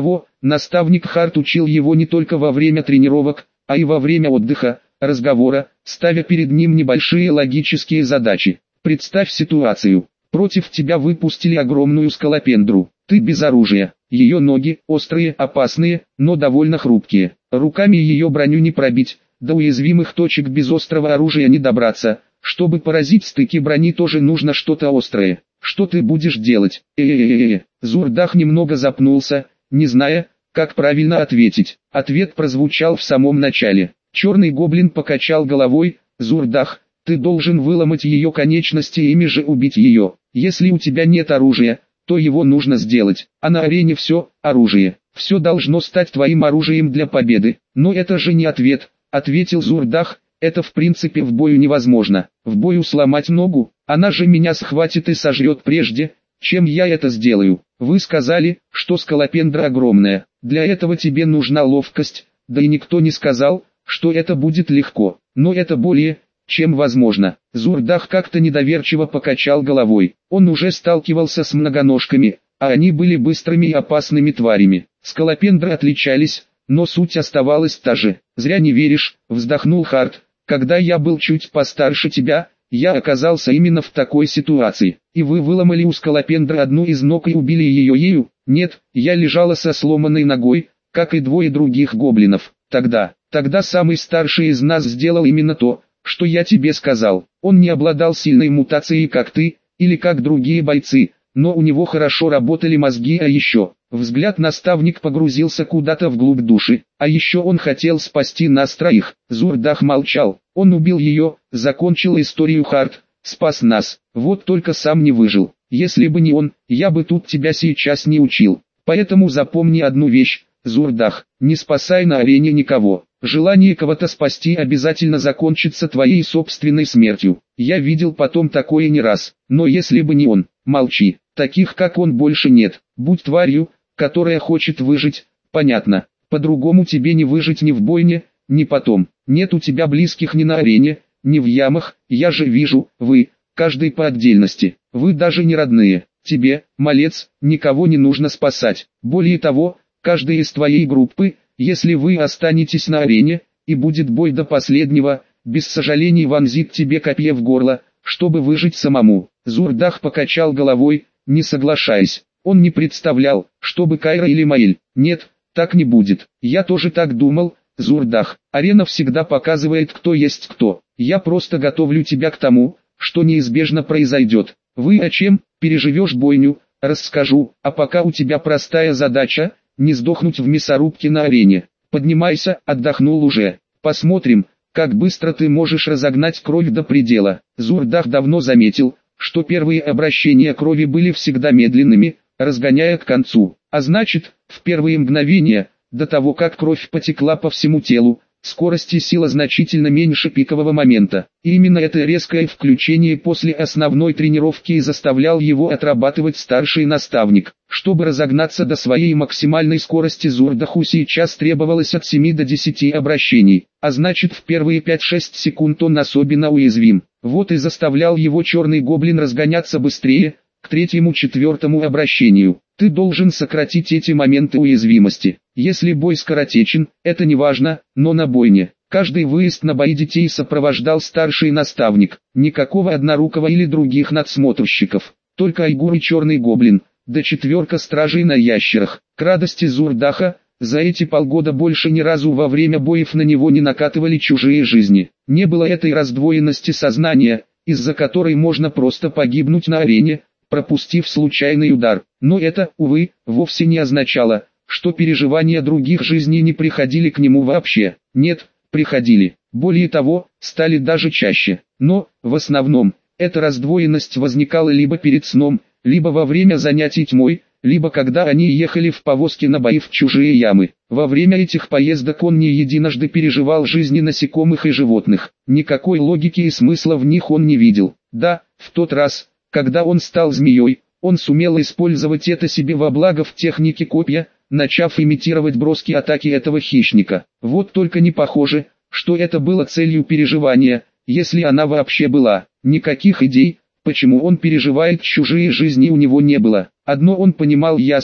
Наставник Харт учил его не только во время тренировок, а и во время отдыха, разговора, ставя перед ним небольшие логические задачи. Представь ситуацию. Против тебя выпустили огромную скалопендру. Ты без оружия. Ее ноги острые, опасные, но довольно хрупкие. Руками ее броню не пробить, до уязвимых точек без острого оружия не добраться. Чтобы поразить стыки брони, тоже нужно что-то острое. Что ты будешь делать? Э-э-э-э. Зурдах немного запнулся, не зная, как правильно ответить. Ответ прозвучал в самом начале. Черный гоблин покачал головой. Зурдах, ты должен выломать ее конечности и ими же убить ее. Если у тебя нет оружия, то его нужно сделать. А на арене все, оружие. Все должно стать твоим оружием для победы. Но это же не ответ, ответил Зурдах. Это в принципе в бою невозможно. В бою сломать ногу, она же меня схватит и сожрет прежде, чем я это сделаю. Вы сказали, что скалопендра огромная. Для этого тебе нужна ловкость, да и никто не сказал, что это будет легко. Но это более, чем возможно. Зурдах как-то недоверчиво покачал головой. Он уже сталкивался с многоножками, а они были быстрыми и опасными тварями. Скалопендры отличались, но суть оставалась та же. «Зря не веришь», — вздохнул Харт. «Когда я был чуть постарше тебя, я оказался именно в такой ситуации. И вы выломали у скалопендры одну из ног и убили ее ею?» «Нет, я лежала со сломанной ногой, как и двое других гоблинов. Тогда, тогда самый старший из нас сделал именно то, что я тебе сказал. Он не обладал сильной мутацией, как ты, или как другие бойцы, но у него хорошо работали мозги, а еще...» Взгляд наставник погрузился куда-то вглубь души. А еще он хотел спасти нас троих. Зурдах молчал. Он убил ее, закончил историю Харт, спас нас. Вот только сам не выжил. Если бы не он, я бы тут тебя сейчас не учил. Поэтому запомни одну вещь, Зурдах, не спасай на арене никого. Желание кого-то спасти обязательно закончится твоей собственной смертью. Я видел потом такое не раз. Но если бы не он, молчи. Таких как он больше нет. Будь тварью, которая хочет выжить, понятно. По-другому тебе не выжить ни в бойне, ни потом. Нет у тебя близких ни на арене, ни в ямах. Я же вижу, вы, каждый по отдельности. Вы даже не родные. Тебе, малец, никого не нужно спасать. Более того, каждый из твоей группы, если вы останетесь на арене, и будет бой до последнего, без сожалений вонзит тебе копье в горло, чтобы выжить самому. Зурдах покачал головой, не соглашаясь. Он не представлял, чтобы Кайра или Маэль. Нет, так не будет. Я тоже так думал, Зурдах. Арена всегда показывает, кто есть кто. Я просто готовлю тебя к тому, что неизбежно произойдет. Вы о чем? Переживешь бойню? Расскажу. А пока у тебя простая задача, не сдохнуть в мясорубке на арене. Поднимайся, отдохнул уже. Посмотрим, как быстро ты можешь разогнать кровь до предела. Зурдах давно заметил, что первые обращения крови были всегда медленными, разгоняя к концу. А значит, в первые мгновения, до того как кровь потекла по всему телу, скорость и сила значительно меньше пикового момента. И именно это резкое включение после основной тренировки и заставлял его отрабатывать старший наставник. Чтобы разогнаться до своей максимальной скорости, Зурдаху сейчас требовалось от семи до десяти обращений. А значит, в первые пять-шесть секунд он особенно уязвим. Вот и заставлял его черный гоблин разгоняться быстрее, к третьему-четвертому обращению. Ты должен сократить эти моменты уязвимости. Если бой скоротечен, это не важно, но на бойне. Каждый выезд на бои детей сопровождал старший наставник. Никакого однорукого или других надсмотрщиков. Только Айгур и черный гоблин, да четверка стражей на ящерах. К радости Зурдаха, за эти полгода больше ни разу во время боев на него не накатывали чужие жизни. Не было этой раздвоенности сознания, из-за которой можно просто погибнуть на арене, пропустив случайный удар. Но это, увы, вовсе не означало, что переживания других жизней не приходили к нему вообще. Нет, приходили. Более того, стали даже чаще. Но, в основном, эта раздвоенность возникала либо перед сном, либо во время занятий тьмой, либо когда они ехали в повозке на бои в чужие ямы. Во время этих поездок он не единожды переживал жизни насекомых и животных. Никакой логики и смысла в них он не видел. Да, в тот раз, когда он стал змеей, он сумел использовать это себе во благо в технике копья, начав имитировать броски атаки этого хищника. Вот только не похоже, что это было целью переживания, если она вообще была. Никаких идей, почему он переживает чужие жизни, у него не было. Одно он понимал ясно,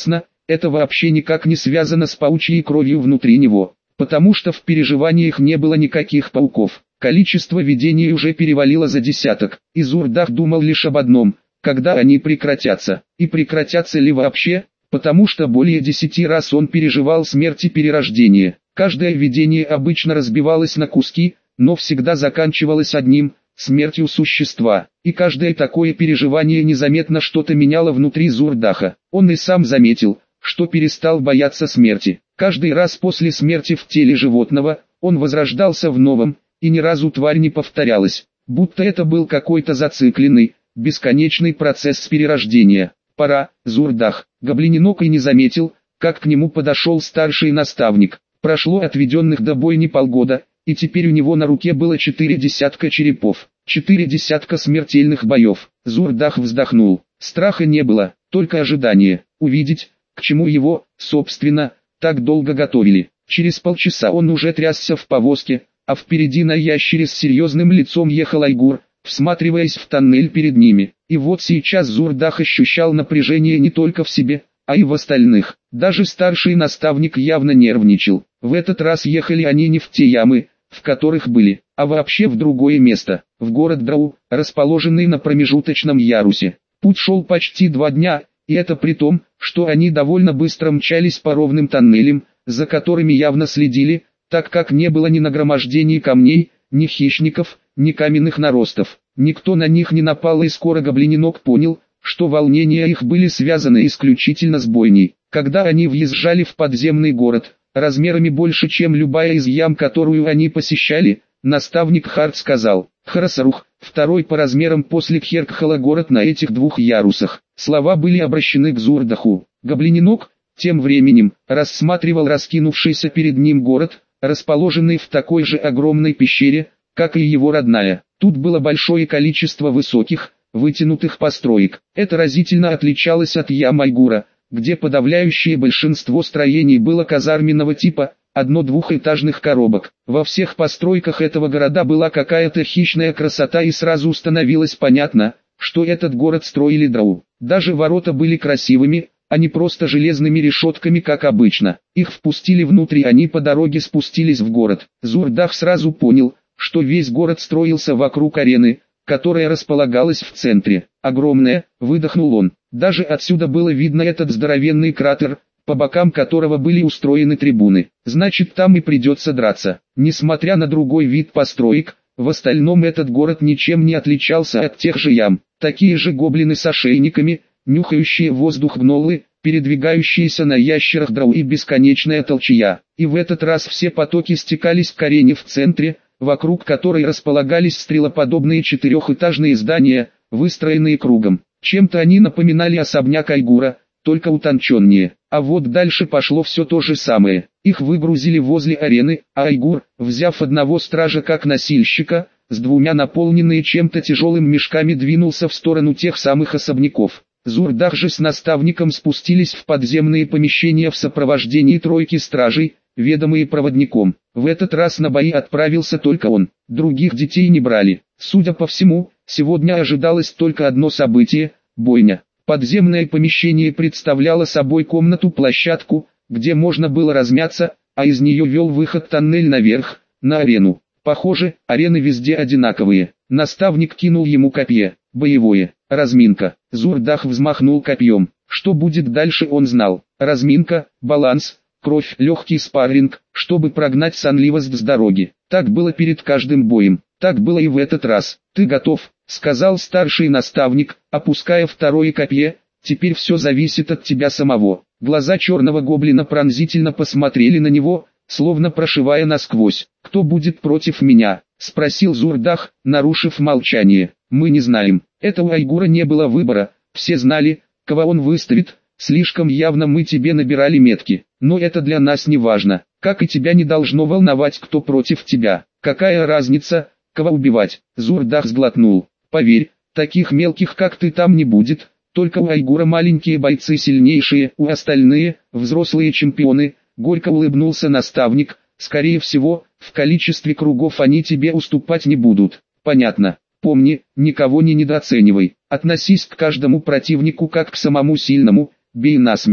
это вообще никак не связано с паучьей кровью внутри него, потому что в переживаниях не было никаких пауков. Количество видений уже перевалило за десяток, и Зурдах думал лишь об одном: когда они прекратятся, и прекратятся ли вообще, потому что более десяти раз он переживал смерть и перерождение. Каждое видение обычно разбивалось на куски, но всегда заканчивалось одним – смертью существа, и каждое такое переживание незаметно что-то меняло внутри Зурдаха. Он и сам заметил, что перестал бояться смерти. Каждый раз после смерти в теле животного, он возрождался в новом, и ни разу тварь не повторялась, будто это был какой-то зацикленный, бесконечный процесс перерождения. «Пора, Зурдах». Гоблиненок и не заметил, как к нему подошел старший наставник. Прошло отведенных до бойни полгода, и теперь у него на руке было четыре десятка черепов, четыре десятка смертельных боев. Зурдах вздохнул. Страха не было, только ожидание, увидеть, к чему его, собственно, так долго готовили. Через полчаса он уже трясся в повозке, а впереди на ящере с серьезным лицом ехал Айгур, всматриваясь в тоннель перед ними. И вот сейчас Зурдах ощущал напряжение не только в себе, а и в остальных. Даже старший наставник явно нервничал. В этот раз ехали они не в те ямы, в которых были, а вообще в другое место, в город Драу, расположенный на промежуточном ярусе. Путь шел почти два дня, и это при том, что они довольно быстро мчались по ровным тоннелям, за которыми явно следили, так как не было ни нагромождений камней, ни хищников, ни каменных наростов. Никто на них не напал, и скоро Гоблиненок понял, что волнения их были связаны исключительно с бойней. Когда они въезжали в подземный город, размерами больше, чем любая из ям, которую они посещали, наставник Харт сказал: «Харасарух, второй по размерам после Кхеркхала город на этих двух ярусах». Слова были обращены к Зурдаху. Гоблиненок, тем временем, рассматривал раскинувшийся перед ним город, расположенный в такой же огромной пещере, как и его родная. Тут было большое количество высоких, вытянутых построек. Это разительно отличалось от ям Айгура, где подавляющее большинство строений было казарменного типа, одно-двухэтажных коробок. Во всех постройках этого города была какая-то хищная красота, и сразу становилось понятно, что этот город строили Драу. Даже ворота были красивыми, а не просто железными решетками, как обычно. Их впустили внутрь, и они по дороге спустились в город. Зурдах сразу понял, что весь город строился вокруг арены, которая располагалась в центре. Огромная, выдохнул он. Даже отсюда было видно этот здоровенный кратер, по бокам которого были устроены трибуны. Значит, там и придется драться. Несмотря на другой вид построек, в остальном этот город ничем не отличался от тех же ям. Такие же гоблины с ошейниками, нюхающие воздух гнолы, передвигающиеся на ящерах Драу и бесконечная толчья. И в этот раз все потоки стекались к арене в центре, вокруг которой располагались стрелоподобные четырехэтажные здания, выстроенные кругом. Чем-то они напоминали особняк Айгура, только утонченнее. А вот дальше пошло все то же самое. Их выгрузили возле арены, а Айгур, взяв одного стража как носильщика, с двумя наполненные чем-то тяжелым мешками, двинулся в сторону тех самых особняков. Зурдах же с наставником спустились в подземные помещения в сопровождении тройки стражей, ведомые проводником. В этот раз на бои отправился только он, других детей не брали. Судя по всему, сегодня ожидалось только одно событие – бойня. Подземное помещение представляло собой комнату-площадку, где можно было размяться, а из нее вел выход тоннель наверх, на арену. Похоже, арены везде одинаковые. Наставник кинул ему копье. Боевое. Разминка. Зурдах взмахнул копьем. Что будет дальше, он знал. Разминка, баланс, кровь, легкий спарринг, чтобы прогнать сонливость с дороги. Так было перед каждым боем. Так было и в этот раз. «Ты готов?» — сказал старший наставник, опуская второе копье. «Теперь все зависит от тебя самого». Глаза черного гоблина пронзительно посмотрели на него, словно прошивая насквозь. «Кто будет против меня?» — спросил Зурдах, нарушив молчание. «Мы не знаем». Это у Айгура не было выбора, все знали, кого он выставит. Слишком явно мы тебе набирали метки, но это для нас не важно, как и тебя не должно волновать, кто против тебя. Какая разница, кого убивать? Зурдах сглотнул. Поверь, таких мелких как ты там не будет, только у Айгура маленькие бойцы сильнейшие, у остальные, взрослые чемпионы. Горько улыбнулся наставник, скорее всего, в количестве кругов они тебе уступать не будут. Понятно. Помни, никого не недооценивай, относись к каждому противнику как к самому сильному, бей насмерть.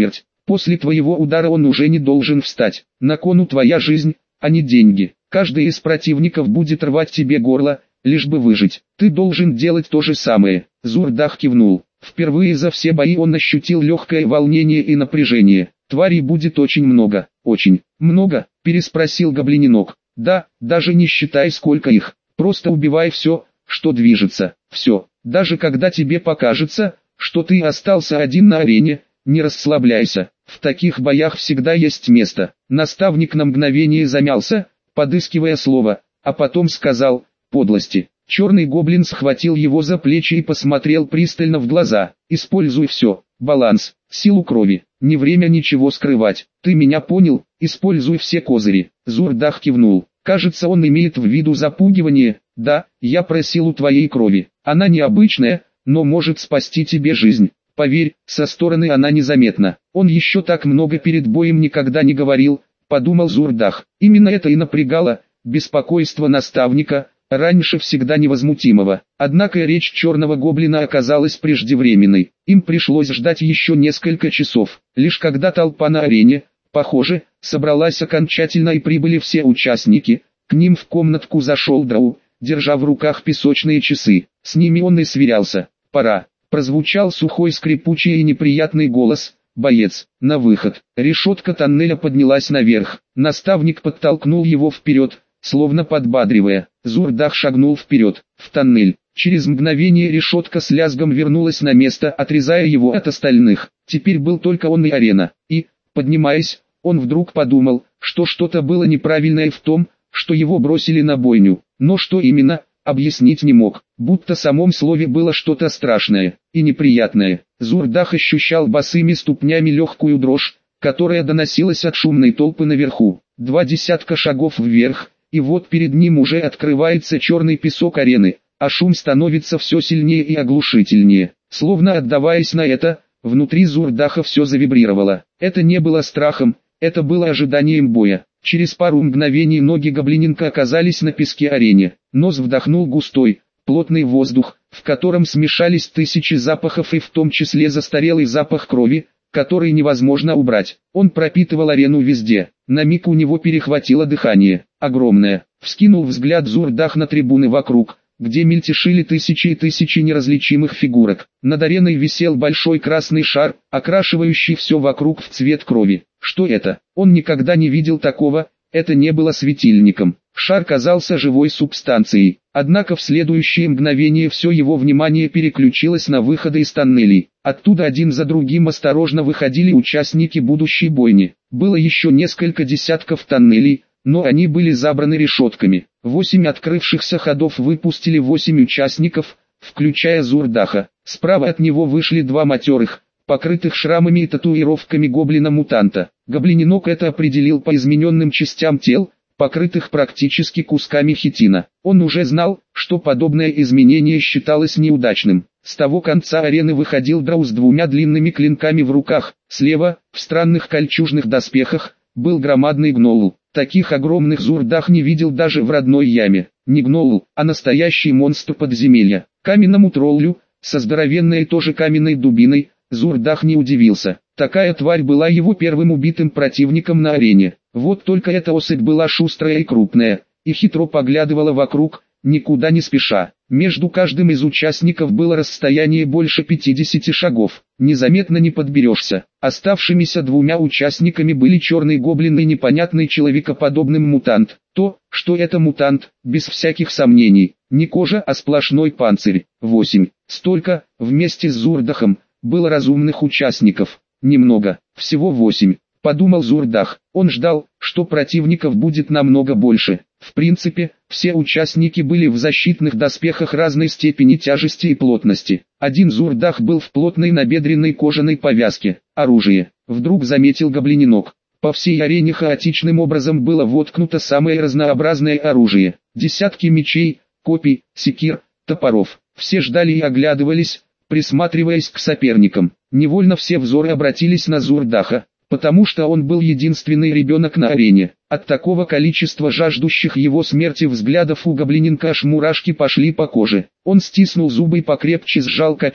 После твоего удара он уже не должен встать. На кону твоя жизнь, а не деньги. Каждый из противников будет рвать тебе горло, лишь бы выжить. Ты должен делать то же самое. Зурдах кивнул. Впервые за все бои он ощутил легкое волнение и напряжение. Тварей будет очень много. Очень много? Переспросил гоблиненок. Да, даже не считай сколько их. Просто убивай все, что движется. Все. Даже когда тебе покажется, что ты остался один на арене, не расслабляйся. В таких боях всегда есть место. Наставник на мгновение замялся, подыскивая слово, а потом сказал: подлости. Черный гоблин схватил его за плечи и посмотрел пристально в глаза. Используй все. Баланс, силу крови. Не время ничего скрывать. Ты меня понял? Используй все козыри. Зурдах кивнул. Кажется, он имеет в виду запугивание. Да, я про силу твоей крови. Она необычная, но может спасти тебе жизнь. Поверь, со стороны она незаметна. Он еще так много перед боем никогда не говорил, подумал Зурдах. Именно это и напрягало беспокойство наставника, раньше всегда невозмутимого. Однако речь черного гоблина оказалась преждевременной. Им пришлось ждать еще несколько часов. Лишь когда толпа на арене, похоже, собралась окончательно и прибыли все участники, к ним в комнатку зашел Драу, держа в руках песочные часы. С ними он и сверялся. Пора. Прозвучал сухой, скрипучий и неприятный голос. Боец, на выход. Решетка тоннеля поднялась наверх. Наставник подтолкнул его вперед, словно подбадривая. Зурдах шагнул вперед, в тоннель. Через мгновение решетка с лязгом вернулась на место, отрезая его от остальных. Теперь был только он и арена. И, поднимаясь, он вдруг подумал, что что-то было неправильное в том, что его бросили на бойню. Но что именно, объяснить не мог, будто в самом слове было что-то страшное и неприятное. Зурдах ощущал босыми ступнями легкую дрожь, которая доносилась от шумной толпы наверху. Два десятка шагов вверх, и вот перед ним уже открывается черный песок арены, а шум становится все сильнее и оглушительнее. Словно отдаваясь на это, внутри Зурдаха все завибрировало. Это не было страхом, это было ожиданием боя. Через пару мгновений ноги гоблиненка оказались на песке арене. Нос вдохнул густой, плотный воздух, в котором смешались тысячи запахов и в том числе застарелый запах крови, который невозможно убрать. Он пропитывал арену везде. На миг у него перехватило дыхание. Огромное. Вскинул взгляд Зурдах на трибуны вокруг, где мельтешили тысячи и тысячи неразличимых фигурок. Над ареной висел большой красный шар, окрашивающий все вокруг в цвет крови. Что это? Он никогда не видел такого, это не было светильником. Шар казался живой субстанцией, однако в следующее мгновение все его внимание переключилось на выходы из тоннелей. Оттуда один за другим осторожно выходили участники будущей бойни. Было еще несколько десятков тоннелей, но они были забраны решетками. Восемь открывшихся ходов выпустили восемь участников, включая Зурдаха. Справа от него вышли два матерых, покрытых шрамами и татуировками гоблина-мутанта. Гоблиненок это определил по измененным частям тел, покрытых практически кусками хитина. Он уже знал, что подобное изменение считалось неудачным. С того конца арены выходил Драу с двумя длинными клинками в руках. Слева, в странных кольчужных доспехах, был громадный гноул. Таких огромных Зурдах не видел даже в родной яме. Не гноул, а настоящий монстр подземелья. Каменному троллю, со здоровенной тоже каменной дубиной, Зурдах не удивился. Такая тварь была его первым убитым противником на арене. Вот только эта особь была шустрая и крупная, и хитро поглядывала вокруг, никуда не спеша. Между каждым из участников было расстояние больше пятидесяти шагов. Незаметно не подберешься. Оставшимися двумя участниками были черный гоблин и непонятный человекоподобный мутант. То, что это мутант, без всяких сомнений. Не кожа, а сплошной панцирь. Восемь. Столько, вместе с Зурдахом, было разумных участников. Немного, всего восемь. Подумал Зурдах. Он ждал, что противников будет намного больше. В принципе, все участники были в защитных доспехах разной степени тяжести и плотности. Один Зурдах был в плотной набедренной кожаной повязке. Оружие. Вдруг заметил гоблиненок. По всей арене хаотичным образом было воткнуто самое разнообразное оружие. Десятки мечей, копий, секир, топоров. Все ждали и оглядывались, присматриваясь к соперникам. Невольно все взоры обратились на Зурдаха, потому что он был единственный ребенок на арене. От такого количества жаждущих его смерти взглядов у гоблиненка аж мурашки пошли по коже. Он стиснул зубы и покрепче сжал копье,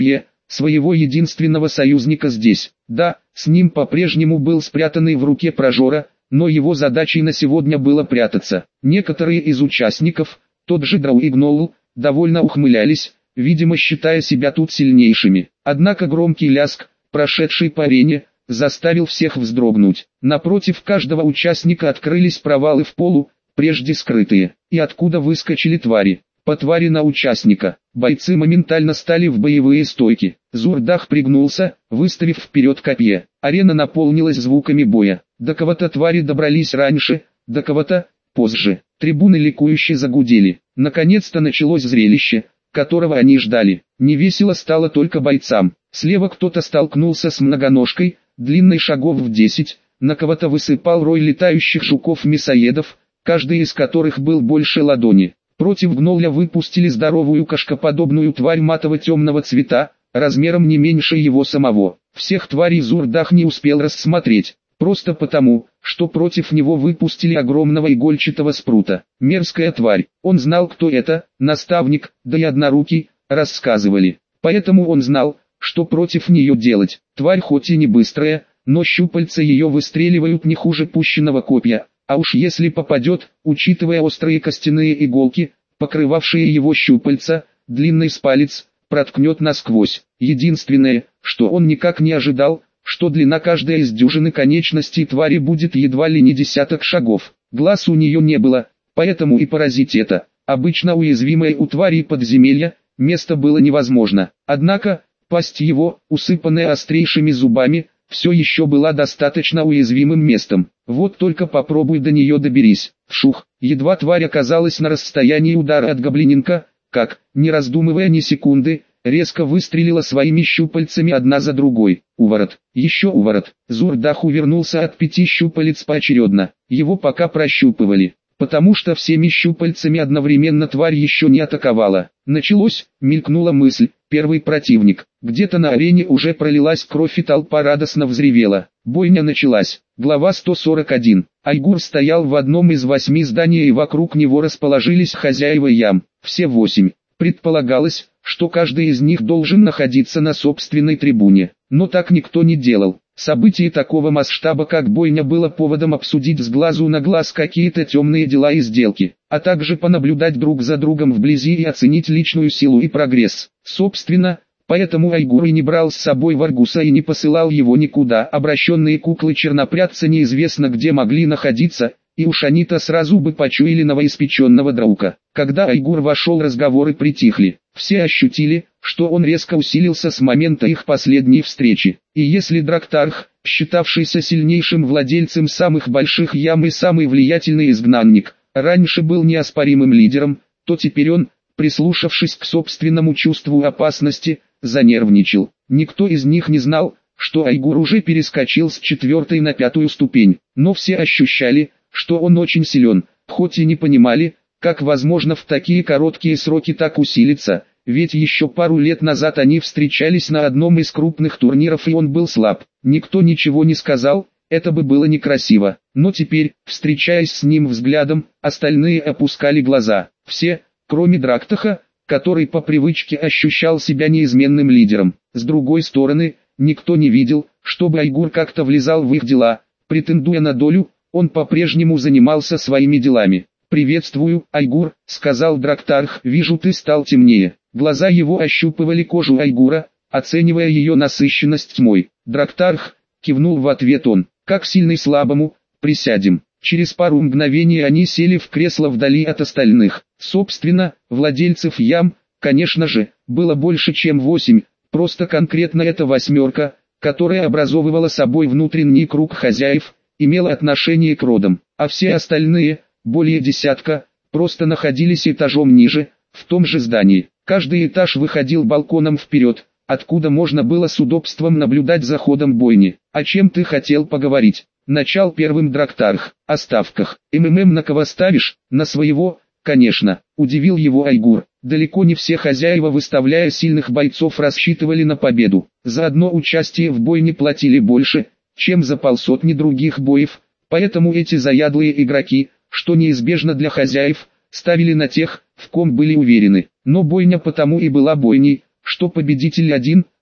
своего единственного союзника здесь. Да, с ним по-прежнему был спрятанный в руке прожора, но его задачей на сегодня было прятаться. Некоторые из участников, тот же Драу и Гнолл, довольно ухмылялись, видимо считая себя тут сильнейшими. Однако громкий ляск, прошедший по арене, заставил всех вздрогнуть. Напротив каждого участника открылись провалы в полу, прежде скрытые, и откуда выскочили твари. По твари на участника. Бойцы моментально стали в боевые стойки. Зурдах пригнулся, выставив вперед копье. Арена наполнилась звуками боя. До кого-то твари добрались раньше, до кого-то позже. Трибуны ликующе загудели. Наконец-то началось зрелище, которого они ждали. Невесело стало только бойцам. Слева кто-то столкнулся с многоножкой, длинной шагов в десять, на кого-то высыпал рой летающих жуков-мясоедов, каждый из которых был больше ладони. Против Гнолля выпустили здоровую кошкоподобную тварь матово-темного цвета, размером не меньше его самого. Всех тварей Зурдах не успел рассмотреть, просто потому, что против него выпустили огромного игольчатого спрута. Мерзкая тварь. Он знал, кто это, наставник, да и однорукий, рассказывали. Поэтому он знал, что против нее делать. Тварь хоть и не быстрая, но щупальца ее выстреливают не хуже пущенного копья. А уж если попадет, учитывая острые костяные иголки, покрывавшие его щупальца, длинный спалец проткнет насквозь. Единственное, что он никак не ожидал, что длина каждой из дюжины конечностей твари будет едва ли не десяток шагов. Глаз у нее не было, поэтому и поразить это, обычно уязвимое у тварей подземелья, место было невозможно. Однако, пасть его, усыпанная острейшими зубами, все еще была достаточно уязвимым местом. Вот только попробуй до нее доберись. Шух, едва тварь оказалась на расстоянии удара от гоблиненка, как, не раздумывая ни секунды, резко выстрелила своими щупальцами одна за другой. Уворот, еще уворот. Зурдах увернулся от пяти щупалец поочередно. Его пока прощупывали, потому что всеми щупальцами одновременно тварь еще не атаковала. Началось, мелькнула мысль. Первый противник. Где-то на арене уже пролилась кровь и толпа радостно взревела. Бойня началась. Глава сто сорок один. Айгур стоял в одном из восьми зданий и вокруг него расположились хозяева ям. Все восемь. Предполагалось, что каждый из них должен находиться на собственной трибуне. Но так никто не делал. Событие такого масштаба, как бойня, было поводом обсудить с глазу на глаз какие-то темные дела и сделки, а также понаблюдать друг за другом вблизи и оценить личную силу и прогресс. Собственно, поэтому Айгур и не брал с собой Варгуса и не посылал его никуда. Обращенные куклы чернопрядца неизвестно где могли находиться, и уж они-то сразу бы почуяли новоиспеченного Драука. Когда Айгур вошел, разговоры притихли. Все ощутили, что он резко усилился с момента их последней встречи. И если Драктарх, считавшийся сильнейшим владельцем самых больших ям и самый влиятельный изгнанник, раньше был неоспоримым лидером, то теперь он, прислушавшись к собственному чувству опасности, занервничал. Никто из них не знал, что Айгур уже перескочил с четвертой на пятую ступень, но все ощущали, что он очень силен, хоть и не понимали, как возможно в такие короткие сроки так усилиться, ведь еще пару лет назад они встречались на одном из крупных турниров и он был слаб. Никто ничего не сказал, это бы было некрасиво, но теперь, встречаясь с ним взглядом, остальные опускали глаза. Все, кроме Драктаха, который по привычке ощущал себя неизменным лидером. С другой стороны, никто не видел, чтобы Айгур как-то влезал в их дела, претендуя на долю, он по-прежнему занимался своими делами. «Приветствую, Айгур», — сказал Драктарх, — «вижу, ты стал темнее». Глаза его ощупывали кожу Айгура, оценивая ее насыщенность тьмой. Драктарх кивнул в ответ он, как сильный слабому, присядем. Через пару мгновений они сели в кресло вдали от остальных. Собственно, владельцев ям, конечно же, было больше чем восемь, просто конкретно эта восьмерка, которая образовывала собой внутренний круг хозяев, имела отношение к родам, а все остальные, более десятка, просто находились этажом ниже, в том же здании. Каждый этаж выходил балконом вперед, откуда можно было с удобством наблюдать за ходом бойни. «О чем ты хотел поговорить?» Начал первым Драктарх. «О ставках. МММ на кого ставишь?» «На своего, конечно», — удивил его Айгур. Далеко не все хозяева, выставляя сильных бойцов, рассчитывали на победу. За одно участие в бойне платили больше, чем за полсотни других боев, поэтому эти заядлые игроки, что неизбежно для хозяев, ставили на тех, в ком были уверены. Но бойня потому и была бойней, что победитель один,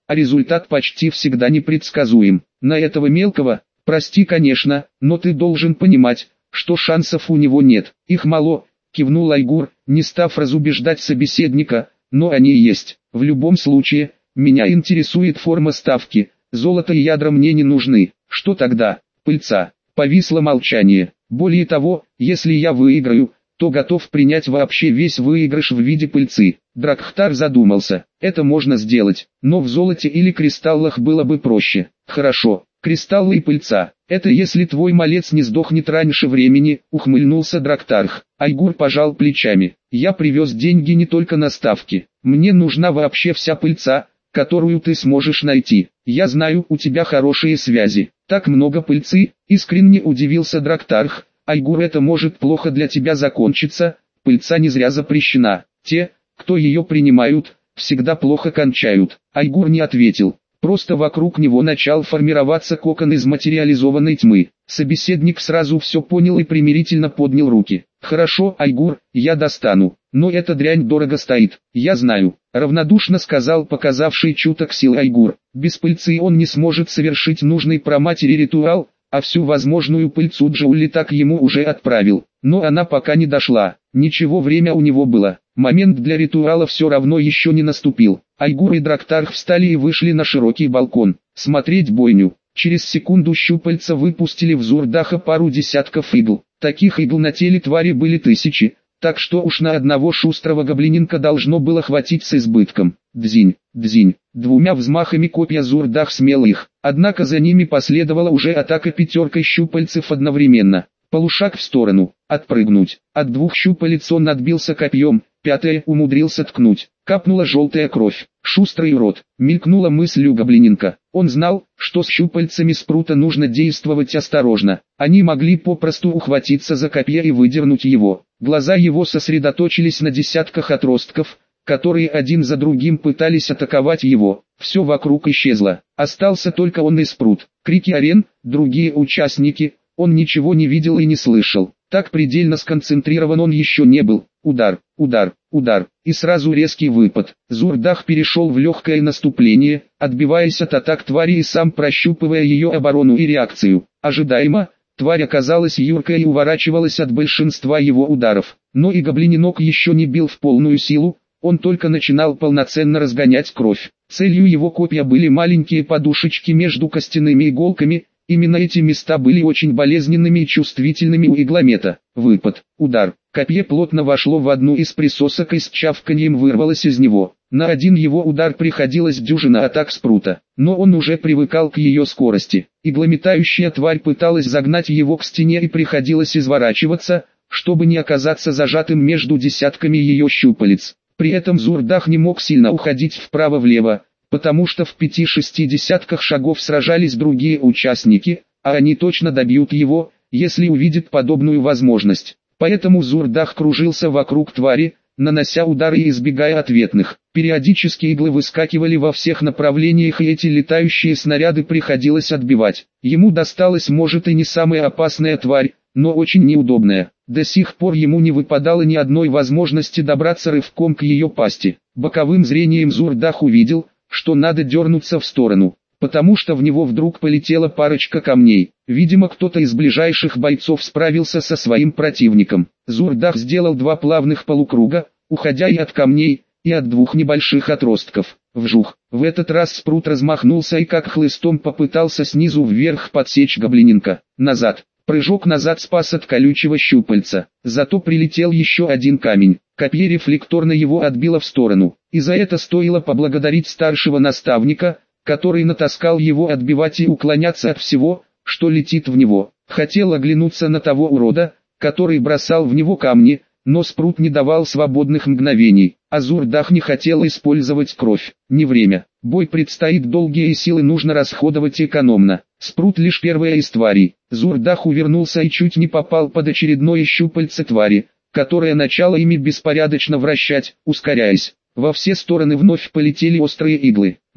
а результат почти всегда непредсказуем. На этого мелкого, прости конечно, но ты должен понимать, что шансов у него нет. Их мало, кивнул Айгур, не став разубеждать собеседника, но они есть. В любом случае, меня интересует форма ставки, золото и ядра мне не нужны. Что тогда? Пыльца. Повисло молчание. Более того, если я выиграю, то готов принять вообще весь выигрыш в виде пыльцы. Дракхтар задумался. Это можно сделать, но в золоте или кристаллах было бы проще. Хорошо, кристаллы и пыльца. Это если твой малец не сдохнет раньше времени, ухмыльнулся Драктарх. Айгур пожал плечами. Я привез деньги не только на ставки. Мне нужна вообще вся пыльца, которую ты сможешь найти. Я знаю, у тебя хорошие связи. Так много пыльцы, искренне удивился Драктарх. Айгур, это может плохо для тебя закончиться, пыльца не зря запрещена. Те, кто ее принимают, всегда плохо кончают. Айгур не ответил. Просто вокруг него начал формироваться кокон из материализованной тьмы. Собеседник сразу все понял и примирительно поднял руки. «Хорошо, Айгур, я достану, но эта дрянь дорого стоит, я знаю», — равнодушно сказал показавший чуток сил Айгур. «Без пыльцы он не сможет совершить нужный проматери ритуал, а всю возможную пыльцу Джоули так ему уже отправил, но она пока не дошла. Ничего, время у него было, момент для ритуала все равно еще не наступил». Айгур и Драктарх встали и вышли на широкий балкон, смотреть бойню. Через секунду щупальца выпустили в Зурдаха пару десятков игл. Таких игл на теле твари были тысячи, так что уж на одного шустрого гоблиненка должно было хватить с избытком. Дзинь, дзинь, двумя взмахами копья Зурдах смел их, однако за ними последовала уже атака пятеркой щупальцев одновременно. Полушаг в сторону, отпрыгнуть, от двух щупалец он отбился копьем, пятое умудрился ткнуть, капнула желтая кровь, шустрый урод, мелькнула мысль у гоблиненка. Он знал, что с щупальцами спрута нужно действовать осторожно, они могли попросту ухватиться за копье и выдернуть его. Глаза его сосредоточились на десятках отростков, которые один за другим пытались атаковать его. Все вокруг исчезло, остался только он и спрут. Крики арен, другие участники, он ничего не видел и не слышал. Так предельно сконцентрирован он еще не был. Удар, удар, удар, и сразу резкий выпад. Зурдах перешел в легкое наступление, отбиваясь от атак твари и сам прощупывая ее оборону и реакцию. Ожидаемо, тварь оказалась юркой и уворачивалась от большинства его ударов. Но и гоблиненок еще не бил в полную силу, он только начинал полноценно разгонять кровь. Целью его копья были маленькие подушечки между костяными иголками. Именно эти места были очень болезненными и чувствительными у игломета. Выпад, удар, копье плотно вошло в одну из присосок и с чавканьем вырвалось из него. На один его удар приходилось дюжина атак спрута, но он уже привыкал к ее скорости. Иглометающая тварь пыталась загнать его к стене и приходилось изворачиваться, чтобы не оказаться зажатым между десятками ее щупалец. При этом Зурдах не мог сильно уходить вправо-влево, потому что в пяти-шести десятках шагов сражались другие участники, а они точно добьют его, если увидят подобную возможность. Поэтому Зурдах кружился вокруг твари, нанося удары и избегая ответных. Периодически иглы выскакивали во всех направлениях, и эти летающие снаряды приходилось отбивать. Ему досталась может и не самая опасная тварь, но очень неудобная. До сих пор ему не выпадало ни одной возможности добраться рывком к ее пасти. Боковым зрением Зурдах увидел, что надо дернуться в сторону, потому что в него вдруг полетела парочка камней. Видимо, кто-то из ближайших бойцов справился со своим противником. Зурдах сделал два плавных полукруга, уходя и от камней, и от двух небольших отростков. Вжух! В этот раз спрут размахнулся и как хлыстом попытался снизу вверх подсечь гоблиненка. Назад! Прыжок назад спас от колючего щупальца. Зато прилетел еще один камень. Копье рефлекторно его отбило в сторону. И за это стоило поблагодарить старшего наставника, который натаскал его отбивать и уклоняться от всего, что летит в него. Хотел оглянуться на того урода, который бросал в него камни, но спрут не давал свободных мгновений. А Зурдах не хотел использовать кровь. Не время. Бой предстоит долгий и силы нужно расходовать экономно. Спрут лишь первая из тварей. Зурдах увернулся и чуть не попал под очередное щупальце твари, которая начала ими беспорядочно вращать, ускоряясь. Во все стороны вновь полетели острые иглы.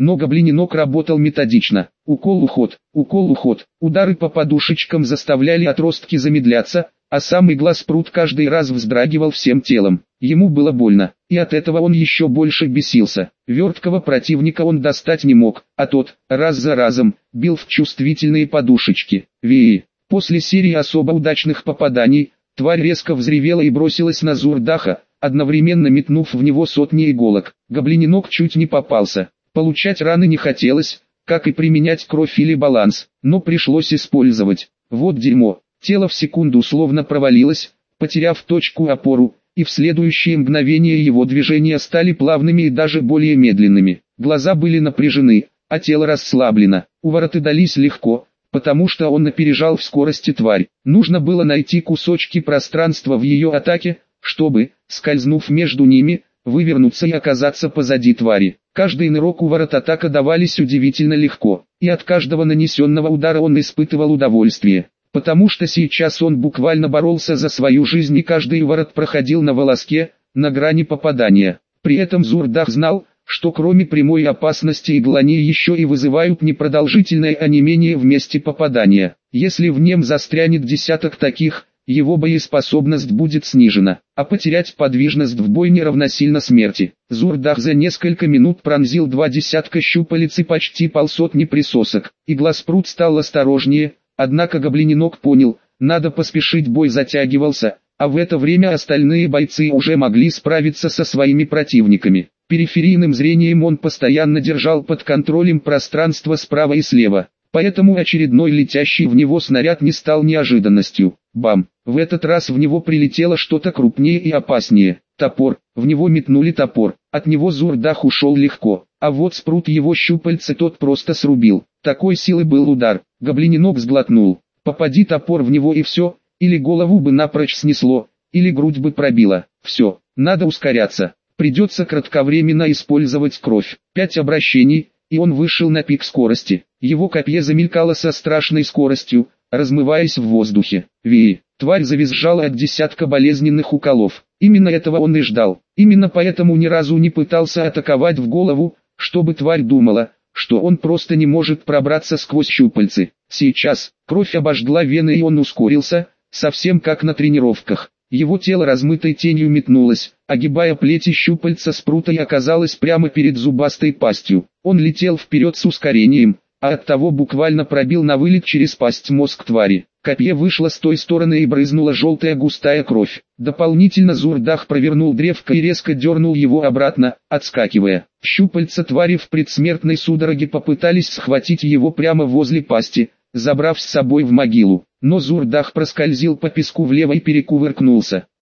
но гоблиненок работал методично. Укол-уход, укол-уход, удары по подушечкам заставляли отростки замедляться, а самый глаз-прут каждый раз вздрагивал всем телом. Ему было больно, и от этого он еще больше бесился. Верткого противника он достать не мог, а тот, раз за разом, бил в чувствительные подушечки. Вии. После серии особо удачных попаданий, тварь резко взревела и бросилась на Зурдаха, одновременно метнув в него сотни иголок. Гоблиненок чуть не попался. Получать раны не хотелось, как и применять кровь или баланс, но пришлось использовать. Вот дерьмо. Тело в секунду словно провалилось, потеряв точку опору, и в следующее мгновение его движения стали плавными и даже более медленными. Глаза были напряжены, а тело расслаблено. Увороты дались легко, потому что он опережал в скорости тварь. Нужно было найти кусочки пространства в ее атаке, чтобы, скользнув между ними, вывернуться и оказаться позади твари. Каждый нырок уворот атака давались удивительно легко, и от каждого нанесенного удара он испытывал удовольствие. Потому что сейчас он буквально боролся за свою жизнь, и каждый уворот проходил на волоске, на грани попадания. При этом Зурдах знал, что кроме прямой опасности иглани еще и вызывают непродолжительное онемение в месте попадания. Если в нем застрянет десяток таких, его боеспособность будет снижена, а потерять подвижность в бойне равносильно смерти. Зурдах за несколько минут пронзил два десятка щупалец и почти полсотни присосок. Игласпрут стал осторожнее. Однако гоблиненок понял, надо поспешить, бой затягивался, а в это время остальные бойцы уже могли справиться со своими противниками. Периферийным зрением он постоянно держал под контролем пространство справа и слева, поэтому очередной летящий в него снаряд не стал неожиданностью. Бам! В этот раз в него прилетело что-то крупнее и опаснее. Топор. В него метнули топор. От него Зурдах ушел легко, а вот спрут его щупальца тот просто срубил. Такой силы был удар. Гоблиненок сглотнул. Попади топор в него и все, или голову бы напрочь снесло, или грудь бы пробило. Все, надо ускоряться. Придется кратковременно использовать кровь. Пять обращений, и он вышел на пик скорости. Его копье замелькало со страшной скоростью, размываясь в воздухе. Вии. Тварь завизжала от десятка болезненных уколов. Именно этого он и ждал. Именно поэтому ни разу не пытался атаковать в голову, чтобы тварь думала, что он просто не может пробраться сквозь щупальцы. Сейчас, кровь обожгла вены, и он ускорился, совсем как на тренировках. Его тело размытой тенью метнулось, огибая плети щупальца спрута, и оказалось прямо перед зубастой пастью. Он летел вперед с ускорением, а оттого буквально пробил на вылет через пасть мозг твари. Копье вышло с той стороны и брызнула желтая густая кровь. Дополнительно Зурдах провернул древко и резко дернул его обратно, отскакивая. Щупальца твари в предсмертной судороге попытались схватить его прямо возле пасти, забрав с собой в могилу. Но Зурдах проскользил по песку влево и перекувыркнулся.